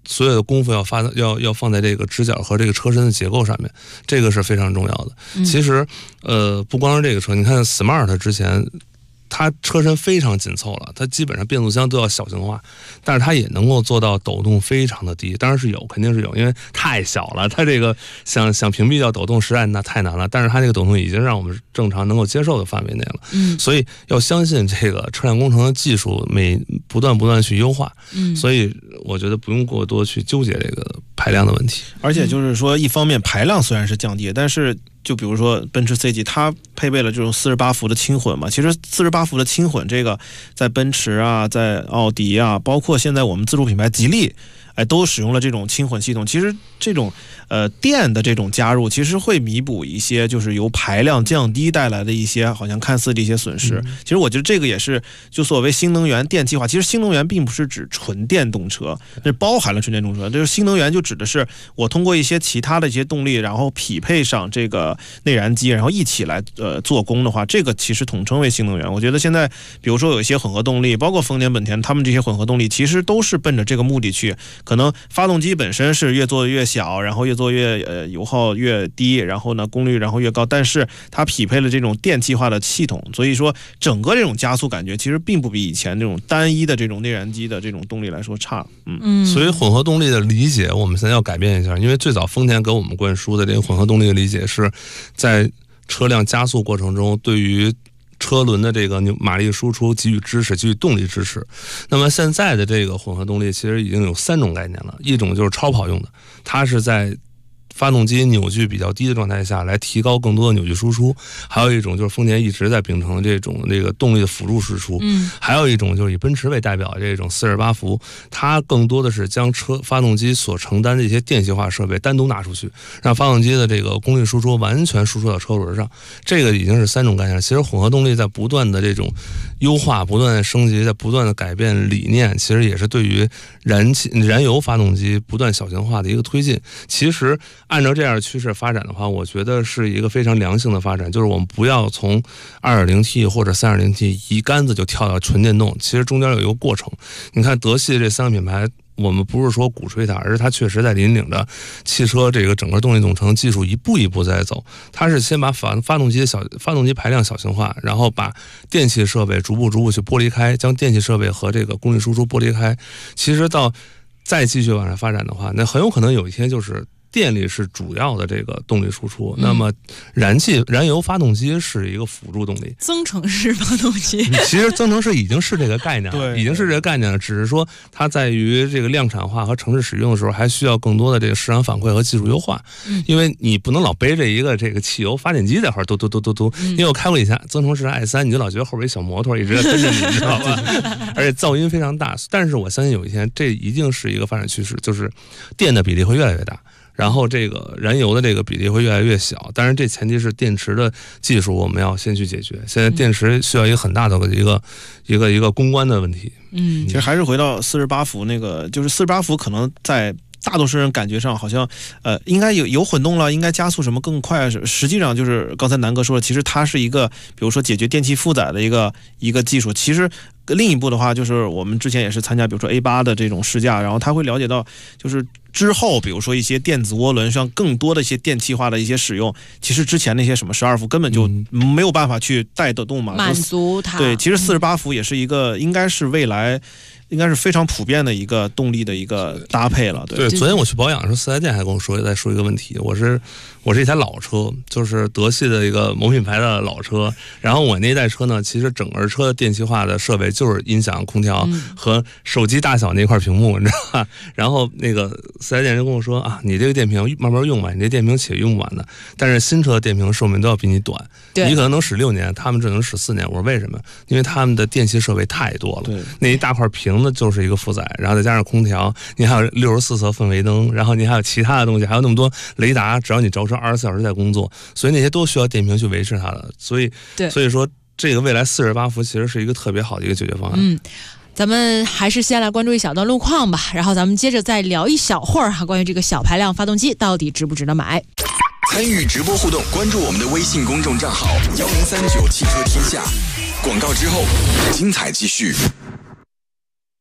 所有的功夫要放在这个直角和这个车身的结构上面，这个是非常重要的。其实不光是这个车，你看 Smart 之前它车身非常紧凑了，它基本上变速箱都要小型化，但是它也能够做到抖动非常的低。当然是有，肯定是有，因为太小了，它这个想屏蔽掉抖动实在那太难了。但是它这个抖动已经让我们正常能够接受的范围内了。所以要相信这个车辆工程的技术不断去优化。所以我觉得不用过多去纠结这个排量的问题。 而且就是说，一方面排量虽然是降低，但是就比如说奔驰 C 级，它配备了这种48伏的轻混嘛。其实48伏的轻混这个在奔驰啊，在奥迪啊，包括现在我们自主品牌吉利，都使用了这种轻混系统。其实这种电的这种加入，其实会弥补一些就是由排量降低带来的一些好像看似的一些损失。其实我觉得这个也是就所谓新能源电气化。其实新能源并不是指纯电动车，这包含了纯电动车。就是新能源就指的是我通过一些其他的一些动力，然后匹配上这个内燃机，然后一起来做工的话，这个其实统称为新能源。我觉得现在比如说有一些混合动力，包括丰田本田，他们这些混合动力其实都是奔着这个目的去。可能发动机本身是越做越小，然后越做越油耗越低，然后呢功率然后越高，但是它匹配了这种电气化的系统，所以说整个这种加速感觉其实并不比以前这种单一的这种内燃机的这种动力来说差。 所以混合动力的理解我们现在要改变一下，因为最早丰田给我们灌输的这个混合动力的理解是在车辆加速过程中对于车轮的这个马力输出给予支持，给予动力支持。那么现在的这个混合动力其实已经有3种概念了，一种就是超跑用的，它是在发动机扭矩比较低的状态下来提高更多的扭矩输出，还有一种就是丰田一直在秉承的这个动力的辅助输出，还有一种就是以奔驰为代表的这种48伏，它更多的是将发动机所承担的一些电气化设备单独拿出去，让发动机的这个功率输出完全输出到车轮上。这个已经是3种概念。其实混合动力在不断的这种优化，不断的升级，在不断的改变理念，其实也是对于燃油发动机不断小型化的一个推进。其实按照这样的趋势发展的话，我觉得是一个非常良性的发展，就是我们不要从 2.0T 或者 3.0T 一竿子就跳到纯电动，其实中间有一个过程。你看德系这3个品牌，我们不是说鼓吹它，而是它确实在引领着汽车这个整个动力总成技术一步一步在走。它是先把发动机排量小型化，然后把电气设备逐步去剥离开，将电气设备和这个功率输出剥离开。其实到再继续往上发展的话，那很有可能有一天就是电力是主要的这个动力输出，那么燃油发动机是一个辅助动力， 增程式发动机。 其实增程式已经是这个概念了，已经是这个概念了，只是说它在于这个量产化和城市使用的时候，还需要更多的这个市场反馈和技术优化。因为你不能老背着一个这个汽油发电机在那嘟嘟嘟嘟嘟，因为我开过以前增程式 i3，你就老觉得后边一小摩托一直在跟着你，你知道吧？而且噪音非常大。但是我相信有一天，这一定是一个发展趋势，就是电的比例会越来越大。然后这个燃油的这个比例会越来越小，当然这前提是电池的技术我们要先去解决。现在电池需要一个很大的一个攻关的问题。 其实还是回到48伏那个，就是48伏可能在大多数人感觉上好像应该有混动了，应该加速什么更快。实际上就是刚才南哥说的，其实它是一个比如说解决电气负载的一个技术。其实另一步的话，就是我们之前也是参加比如说 A8 的这种试驾，然后他会了解到就是之后比如说一些电子涡轮上更多的一些电气化的一些使用，其实之前那些什么12伏根本就没有办法去带得动嘛， 满足它。 对，其实48伏也是一个应该是未来应该是非常普遍的一个动力的一个搭配了。 对，昨天我去保养的时候，四 S 店还跟我说一个问题，我是一台老车，就是德系的一个某品牌的老车，然后我那一代车呢，其实整个车的电气化的设备就是音响、空调和手机大小那块屏幕，你知道吧？然后那个四 S 店人跟我说啊，你这个电瓶慢慢用吧，你这电瓶且用不完的，但是新车的电瓶寿命都要比你短，你可能能使6年，他们只能使4年。我说为什么？因为他们的电气设备太多了，那一大块屏呢就是一个负载，然后再加上空调，你还有64色氛围灯，然后你还有其他的东西，还有那么多雷达，只要你着车24小时在工作，所以那些都需要电瓶去维持它的。所以说这个未来48伏其实是一个特别好的一个解决方案。 咱们还是先来关注一小段路况吧，然后咱们接着再聊一小会儿关于这个小排量发动机到底值不值得买。 参与直播互动，关注我们的微信公众账号1039汽车天下。广告之后，精彩继续。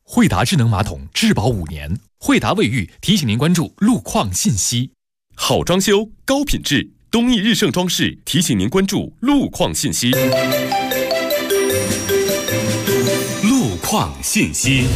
惠达智能马桶质保5年，惠达卫浴提醒您关注路况信息。 好装修，高品质，东义日盛装饰提醒您关注路况信息。路况信息。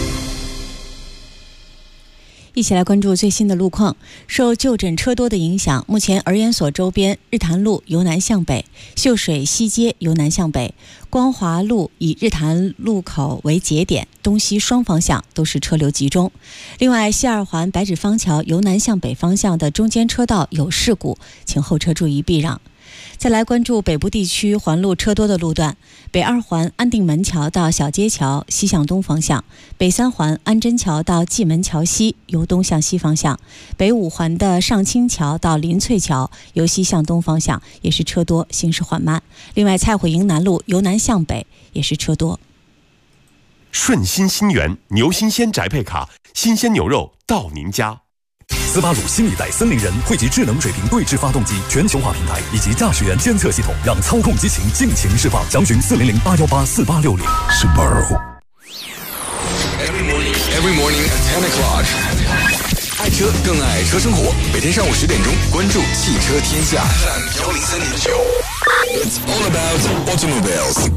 一起来关注最新的路况。受就诊车多的影响，目前儿研所周边日坛路由南向北，秀水西街由南向北，光华路以日坛路口为节点，东西双方向都是车流集中。另外，西二环白纸坊桥由南向北方向的中间车道有事故，请后车注意避让。再来关注北部地区环路车多的路段：北二环安定门桥到小街桥西向东方向，北三环安贞桥到蓟门桥西由东向西方向，北五环的上清桥到林翠桥由西向东方向也是车多，行驶缓慢。另外，蔡慧营南路由南向北也是车多。 顺心新源牛新鲜宅配卡，新鲜牛肉到您家。 斯巴鲁新一代森林人汇集智能水平对置发动机全球化平台以及驾驶员监测系统，让操控激情尽情释放。详询400-818-4860。Subaru。 Every morning at 10 o'clock。爱车更爱车生活，每天上午10点钟，关注汽车天下。103.9。It's all about automobiles。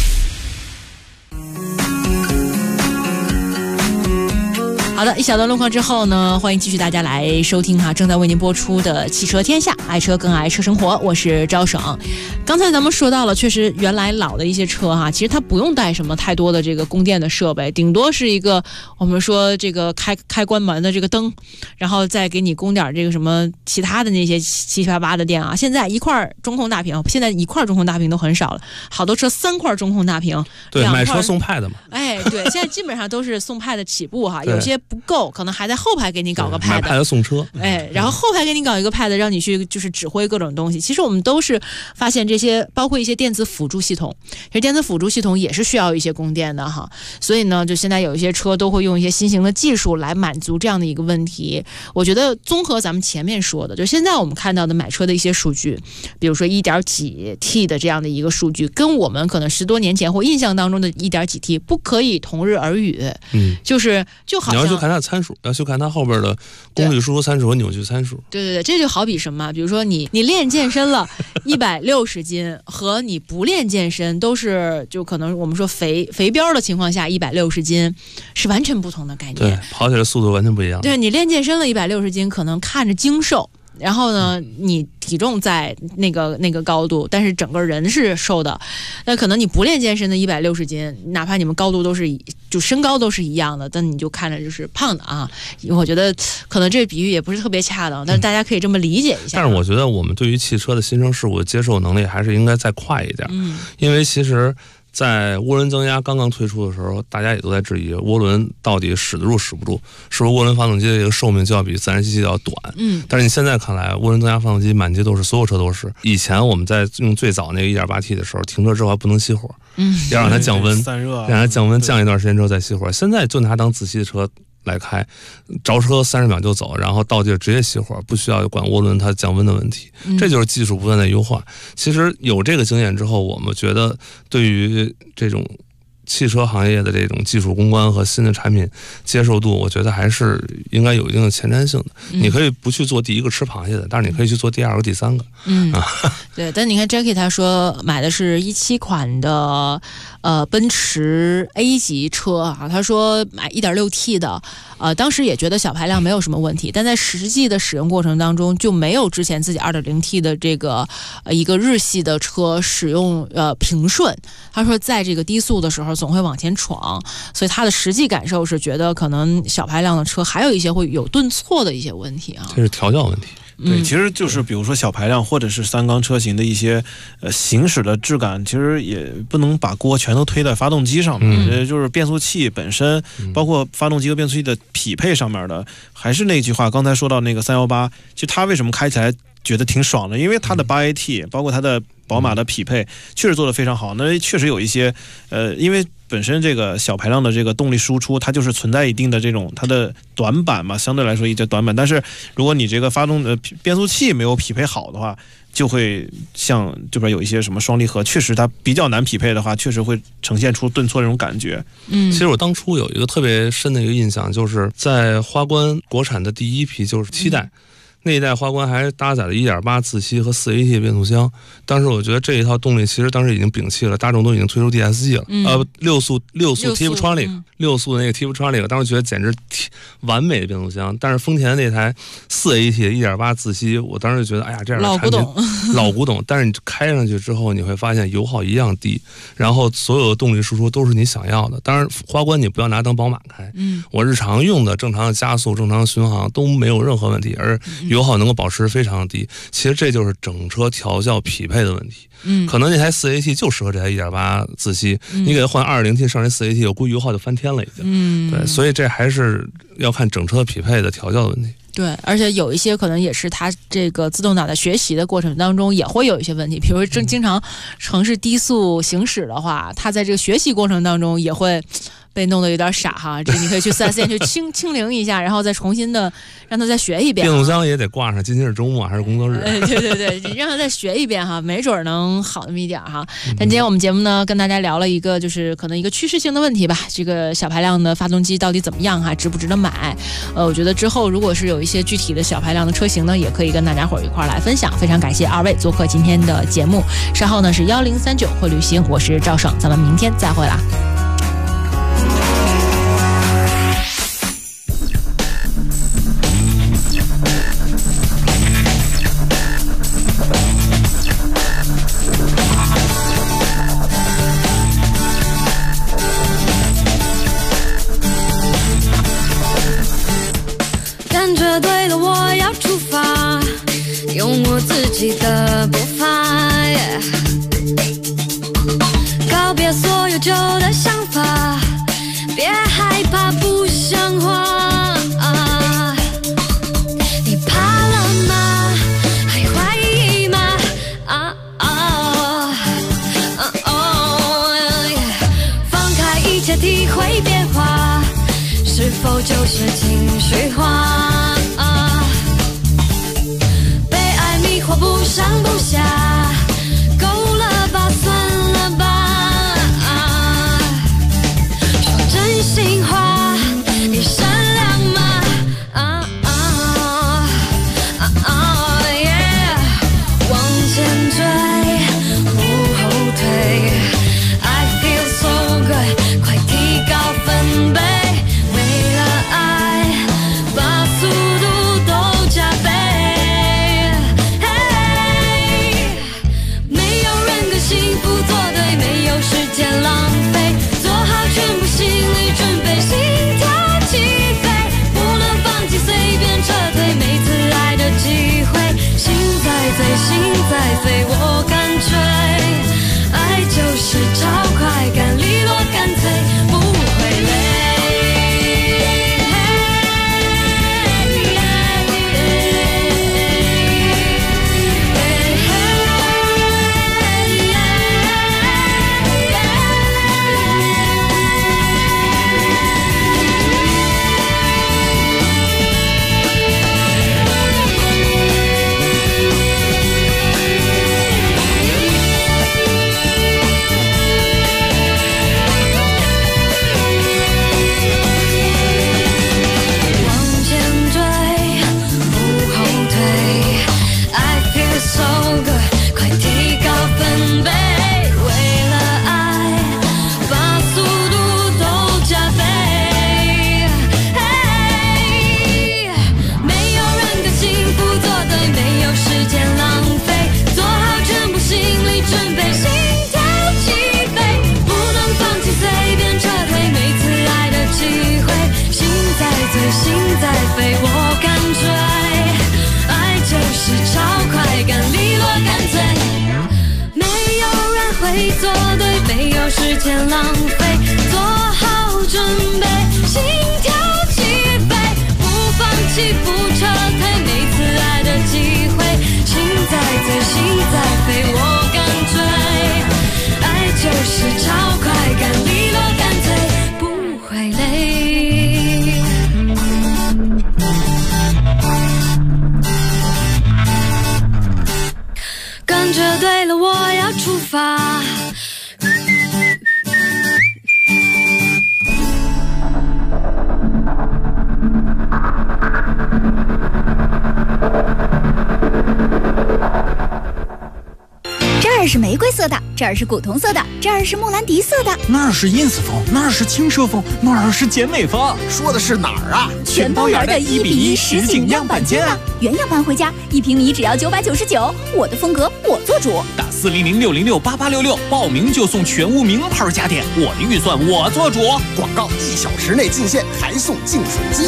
好的，一小段路况之后呢，欢迎继续大家来收听正在为您播出的汽车天下，爱车更爱车生活，我是赵爽。刚才咱们说到了，确实原来老的一些车其实它不用带什么太多的这个供电的设备，顶多是一个我们说这个开关门的这个灯，然后再给你供点这个什么其他的那些七七八八的电现在一块中控大屏，现在一块中控大屏都很少了，好多车3块中控大屏。 对，买车送Pad嘛。 哎，对，现在基本上都是送Pad起步有些不够，可能还在后排给你搞个 Pad， 买 Pad 送车， 然后后排给你搞一个 Pad， 让你去就是指挥各种东西。其实我们都是发现这些，包括一些电子辅助系统，其实电子辅助系统也是需要一些供电的所以呢，就现在有一些车都会用一些新型的技术来满足这样的一个问题。我觉得综合咱们前面说的，就现在我们看到的买车的一些数据，比如说1点几 T 的这样的一个数据，跟我们可能10多年前或印象当中的1点几 T 不可以同日而语。就好像你要去看它的参数，要去看它后边的功率输出参数和扭矩参数。 对，这就好比什么？比如说你练健身了160斤，和你不练健身都是就可能我们说肥膘的情况下160斤是完全不同的概念。 对，跑起来速度完全不一样。 对，你练健身了160斤，可能看着精瘦。然后呢，你体重在那个高度，但是整个人是瘦的。那可能你不练健身的160斤，哪怕你们高度都是就身高都是一样的，但你就看着就是胖的我觉得可能这个比喻也不是特别恰当，但是大家可以这么理解一下。 但是我觉得我们对于汽车的新生事物的接受能力还是应该再快一点。因为其实在涡轮增压刚刚推出的时候，大家也都在质疑涡轮到底使得住使不住，是不是涡轮发动机的这个寿命就要比自然吸气要短？但是你现在看来，涡轮增压发动机满街都是，所有车都是。以前我们在用最早那个 1.8T 的时候，停车之后还不能熄火，要让它降温，让它降温，降一段时间之后再熄火。现在就拿它当自吸的车来开，着车30秒就走，然后到地儿直接熄火，不需要管涡轮它降温的问题。这就是技术不断的优化。其实有这个经验之后，我们觉得对于这种汽车行业的这种技术攻关和新的产品接受度，我觉得还是应该有一定的前瞻性的。你可以不去做第一个吃螃蟹的，但是你可以去做第2个、第3个。 对。但你看 Jackie 他说买的是17款的奔驰 A 级车他说买 1.6T 的当时也觉得小排量没有什么问题，但在实际的使用过程当中就没有之前自己 2.0T 的这个一个日系的车使用平顺。他说在这个低速的时候总会往前闯，所以他的实际感受是觉得可能小排量的车还有一些会有顿挫的一些问题这是调教问题。 对，其实就是比如说小排量或者是3缸车型的一些行驶的质感，其实也不能把锅全都推在发动机上面，就是变速器本身，包括发动机和变速器的匹配上面的，还是那句话，刚才说到那个318，其实它为什么开起来觉得挺爽的，因为它的8AT，包括它的宝马的匹配确实做得非常好。那确实有一些因为本身这个小排量的这个动力输出，它就是存在一定的这种它的短板嘛，相对来说一些短板。但是如果你这个变速器没有匹配好的话，就会像这边有一些什么双离合，确实它比较难匹配的话，确实会呈现出顿挫这种感觉。 其实我当初有一个特别深的一个印象，就是在花冠国产的第一批就是7代。那一代花冠还搭载了 1.8 自吸和 4AT 变速箱，当时我觉得这一套动力其实当时已经摒弃了，大众都已经推出 DSG 了，六速 Tiptronic， 6速的那个 Tiptronic， 当时觉得简直完美的变速箱。但是丰田那台 4AT 的 1.8 自吸，我当时就觉得哎呀，这样的产品老古董。但是你开上去之后，你会发现油耗一样低，然后所有的动力输出都是你想要的。当然花冠你不要拿当宝马开，我日常用的正常的加速、正常的巡航都没有任何问题，而油耗能够保持非常低。其实这就是整车调教匹配的问题。可能那台 4AT 就适合这台 1.8 自吸，你给它换 2.0T 上这 4AT， 我估计油耗就翻天了已经。对，所以这还是要看整车匹配的调教的问题。 对，而且有一些可能也是它这个自动挡的学习的过程当中也会有一些问题，比如说经常城市低速行驶的话，它在这个学习过程当中也会被弄得有点傻哈，这你可以去4S店去清零一下，然后再重新的让他再学一遍。 变速箱也得挂上，今天是周末还是工作日？ 对，你让他再学一遍哈，没准能好那么一点哈。但今天我们节目呢，跟大家聊了一个就是可能一个趋势性的问题吧，这个小排量的发动机到底怎么样哈，值不值得买？我觉得之后如果是有一些具体的小排量的车型呢，也可以跟大家伙一块来分享。非常感谢二位做客今天的节目，稍后呢是1039会旅行，我是赵爽，咱们明天再会啦。 感觉对了，我要出发，用我自己的步伐，告别所有旧的想法，别害怕不像话。你怕了吗？还怀疑吗？放开一切，体会变化，是否就是情绪化？被爱迷惑不上不下，够了吧，算了吧。说真心话，你善良吗？往前追，不后退。I feel so good， 快提高分贝。心在飞，我感觉爱就是超快感，利落干脆，不会累。做对，没有时间浪费，做好准备，心跳起飞，不放弃，不撤退，每次爱的机会，心在醉，心在飞，我感感觉对了，我要出发。 这儿是玫瑰色的，这儿是古铜色的，这儿是木兰迪色的， 那儿是 ins 风，那儿是轻奢风，那儿是简美风。说的是哪儿啊？ 全包圆的1:1实景样板间啊！原样搬回家，1平米只要999，我的风格我做主。 打400-606-8866报名就送全屋名牌家电，我的预算我做主。 广告1小时内进线，还送净水机。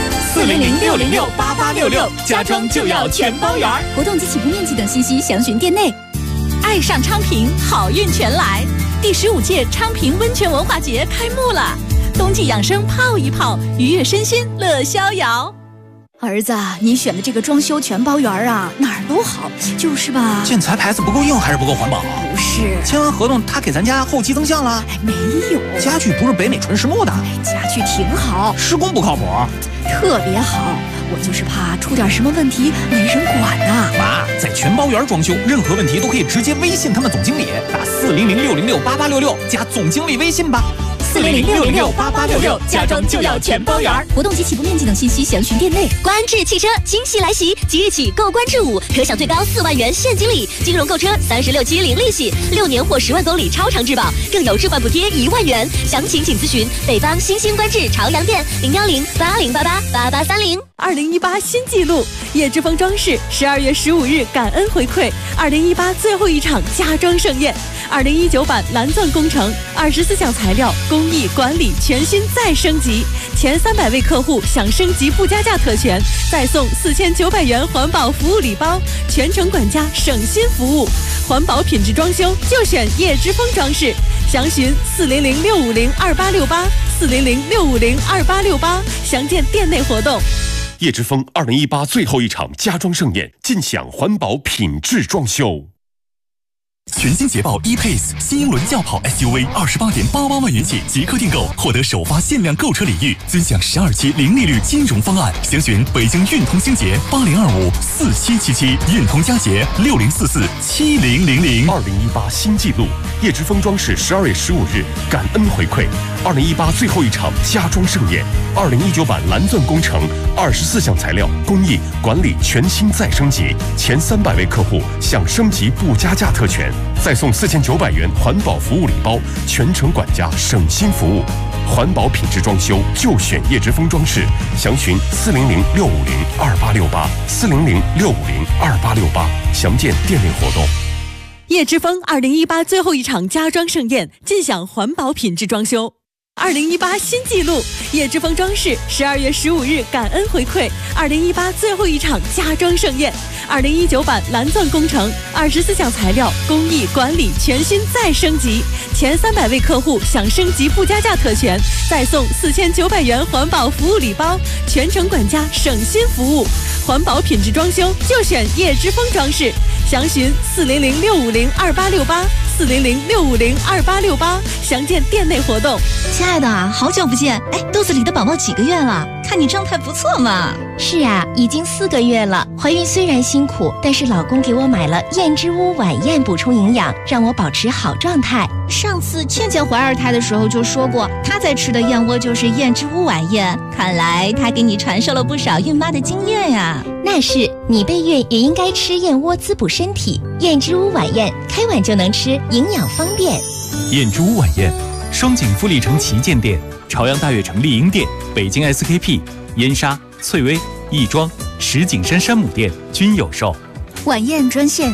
400-606-8866，家装就要全包圆。 活动及起步面积等信息详询店内。 爱上昌平，好运全来！第15届昌平温泉文化节开幕了，冬季养生泡一泡，愉悦身心乐逍遥。 儿子，你选的这个装修全包圆啊，哪儿都好，就是吧？ 建材牌子不够硬还是不够环保？ 不是， 签完合同他给咱家后期增项了？ 没有， 家具不是北美纯实木的。 家具挺好， 施工不靠谱， 特别好。我就是怕出点什么问题没人管呐。 妈，在全包圆装修，任何问题都可以直接微信他们总经理，打400-606-8866加总经理微信吧。 400-606-8866，家装就要全包圆。活动及起步面积等信息详询店内。 观致汽车惊喜来袭，即日起购观致5，可享最高4万元现金礼，金融购车36期零利息，6年或10万公里超长质保，更有置换补贴1万元。详情请咨询北方新兴观致朝阳店010-8088-8830。 2018新纪录，叶之峰装饰12月15日感恩回馈2018最后一场家装盛宴，2019版蓝钻工程24项材料工艺管理全新再升级，前300位客户享升级不加价特权，再送4900元环保服务礼包，全程管家省心服务，环保品质装修就选叶之峰装饰，详询400-650-2868，400-650-2868，详见店内活动。 叶之峰2018最后一场家装盛宴，尽享环保品质装修。 全新捷豹 E-Pace 新英伦轿跑 SUV28.88万元起即刻订购，获得首发限量购车礼遇，尊享12期零利率金融方案。详询北京运通星捷80254777，运通佳捷60447000。 2018新纪录，叶之峰装饰12月15日感恩回馈2018最后一场家装盛宴，2019版蓝钻工程24项材料工艺管理全新再升级，前300位客户享升级不加价特权，再送4900元环保服务礼包，全程管家省心服务。环保品质装修就选叶之峰装饰，详询400-650-2868，400-650-2868，详见店内活动。 叶之峰2018最后一场家装盛宴，尽享环保品质装修。2018新纪录，叶之峰装饰12月15日感恩回馈2018最后一场家装盛宴，2019版蓝钻工程24项材料工艺管理全新再升级，前300位客户享升级不加价特权，再送4900元环保服务礼包，全程管家省心服务，环保品质装修就选叶之峰装饰，详询400-650-2868，400-650-2868，详见店内活动。 亲爱的，好久不见！哎，肚子里的宝宝几个月了？看你状态不错嘛。 是啊，已经4个月了。怀孕虽然辛苦，但是老公给我买了燕之屋晚宴补充营养，让我保持好状态。 上次倩倩怀2胎的时候就说过，她在吃的燕窝就是燕之屋晚宴。看来她给你传授了不少孕妈的经验呀。 那是，你备孕也应该吃燕窝滋补身体。燕之屋晚宴，开碗就能吃，营养方便。 燕之屋晚宴，双井富力城旗舰店、朝阳大悦城丽婴店、北京 SKP、燕莎、翠微、亦庄、石景山山姆店均有售。 晚宴专线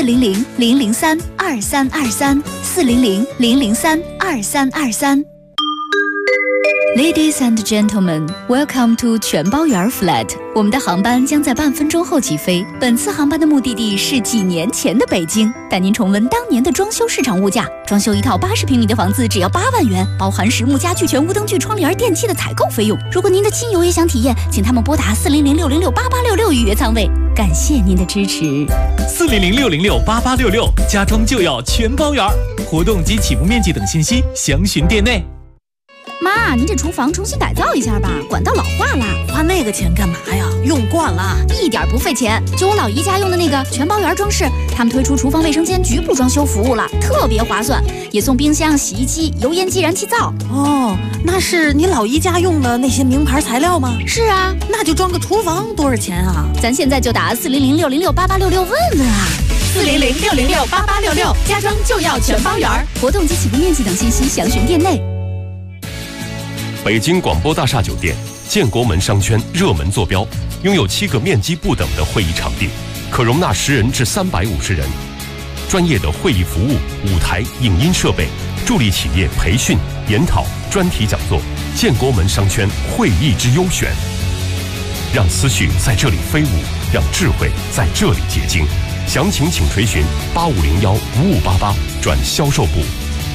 400-003-2323，400-003-2323。Ladies and gentlemen, welcome to 全包圆 flat。我们的航班将在半分钟后起飞。本次航班的目的地是几年前的北京，带您重温当年的装修市场物价。装修一套80平米的房子只要8万元，包含实木家具、全屋灯具、窗帘、电器的采购费用。如果您的亲友也想体验，请他们拨打400-606-8866预约舱位。感谢您的支持。 400-606-8866，家装就要全包圆。活动及起步面积等信息详询店内。 妈，您这厨房重新改造一下吧，管道老化了。 花那个钱干嘛呀？用惯了， 一点不费钱。就我老姨家用的那个全包圆装饰，他们推出厨房卫生间局部装修服务了，特别划算，也送冰箱、洗衣机、油烟机、燃气灶。 哦，那是你老姨家用的那些名牌材料吗？ 是啊， 那就装个厨房多少钱啊？ 咱现在就打400-606-8866问问啊。 400-606-8866，家装就要全包圆。 活动及起步面积等信息详询店内。 北京广播大厦酒店建国门商圈热门坐标，拥有7个面积不等的会议场地，可容纳10人至350人。专业的会议服务、舞台、影音设备，助力企业培训、研讨、专题讲座。建国门商圈会议之优选，让思绪在这里飞舞，让智慧在这里结晶。详情请垂询8501-5588转销售部。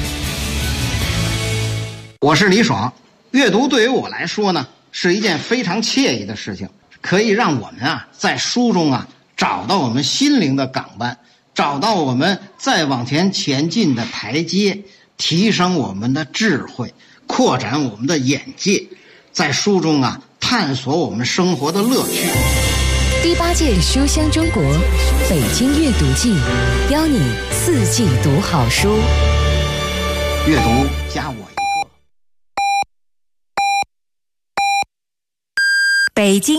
我是李爽。阅读对于我来说呢，是一件非常惬意的事情，可以让我们在书中找到我们心灵的港湾，找到我们再往前前进的台阶，提升我们的智慧，扩展我们的眼界，在书中探索我们生活的乐趣。 第8届书香中国北京阅读季，邀你4季读好书。 阅读加我一个。 北京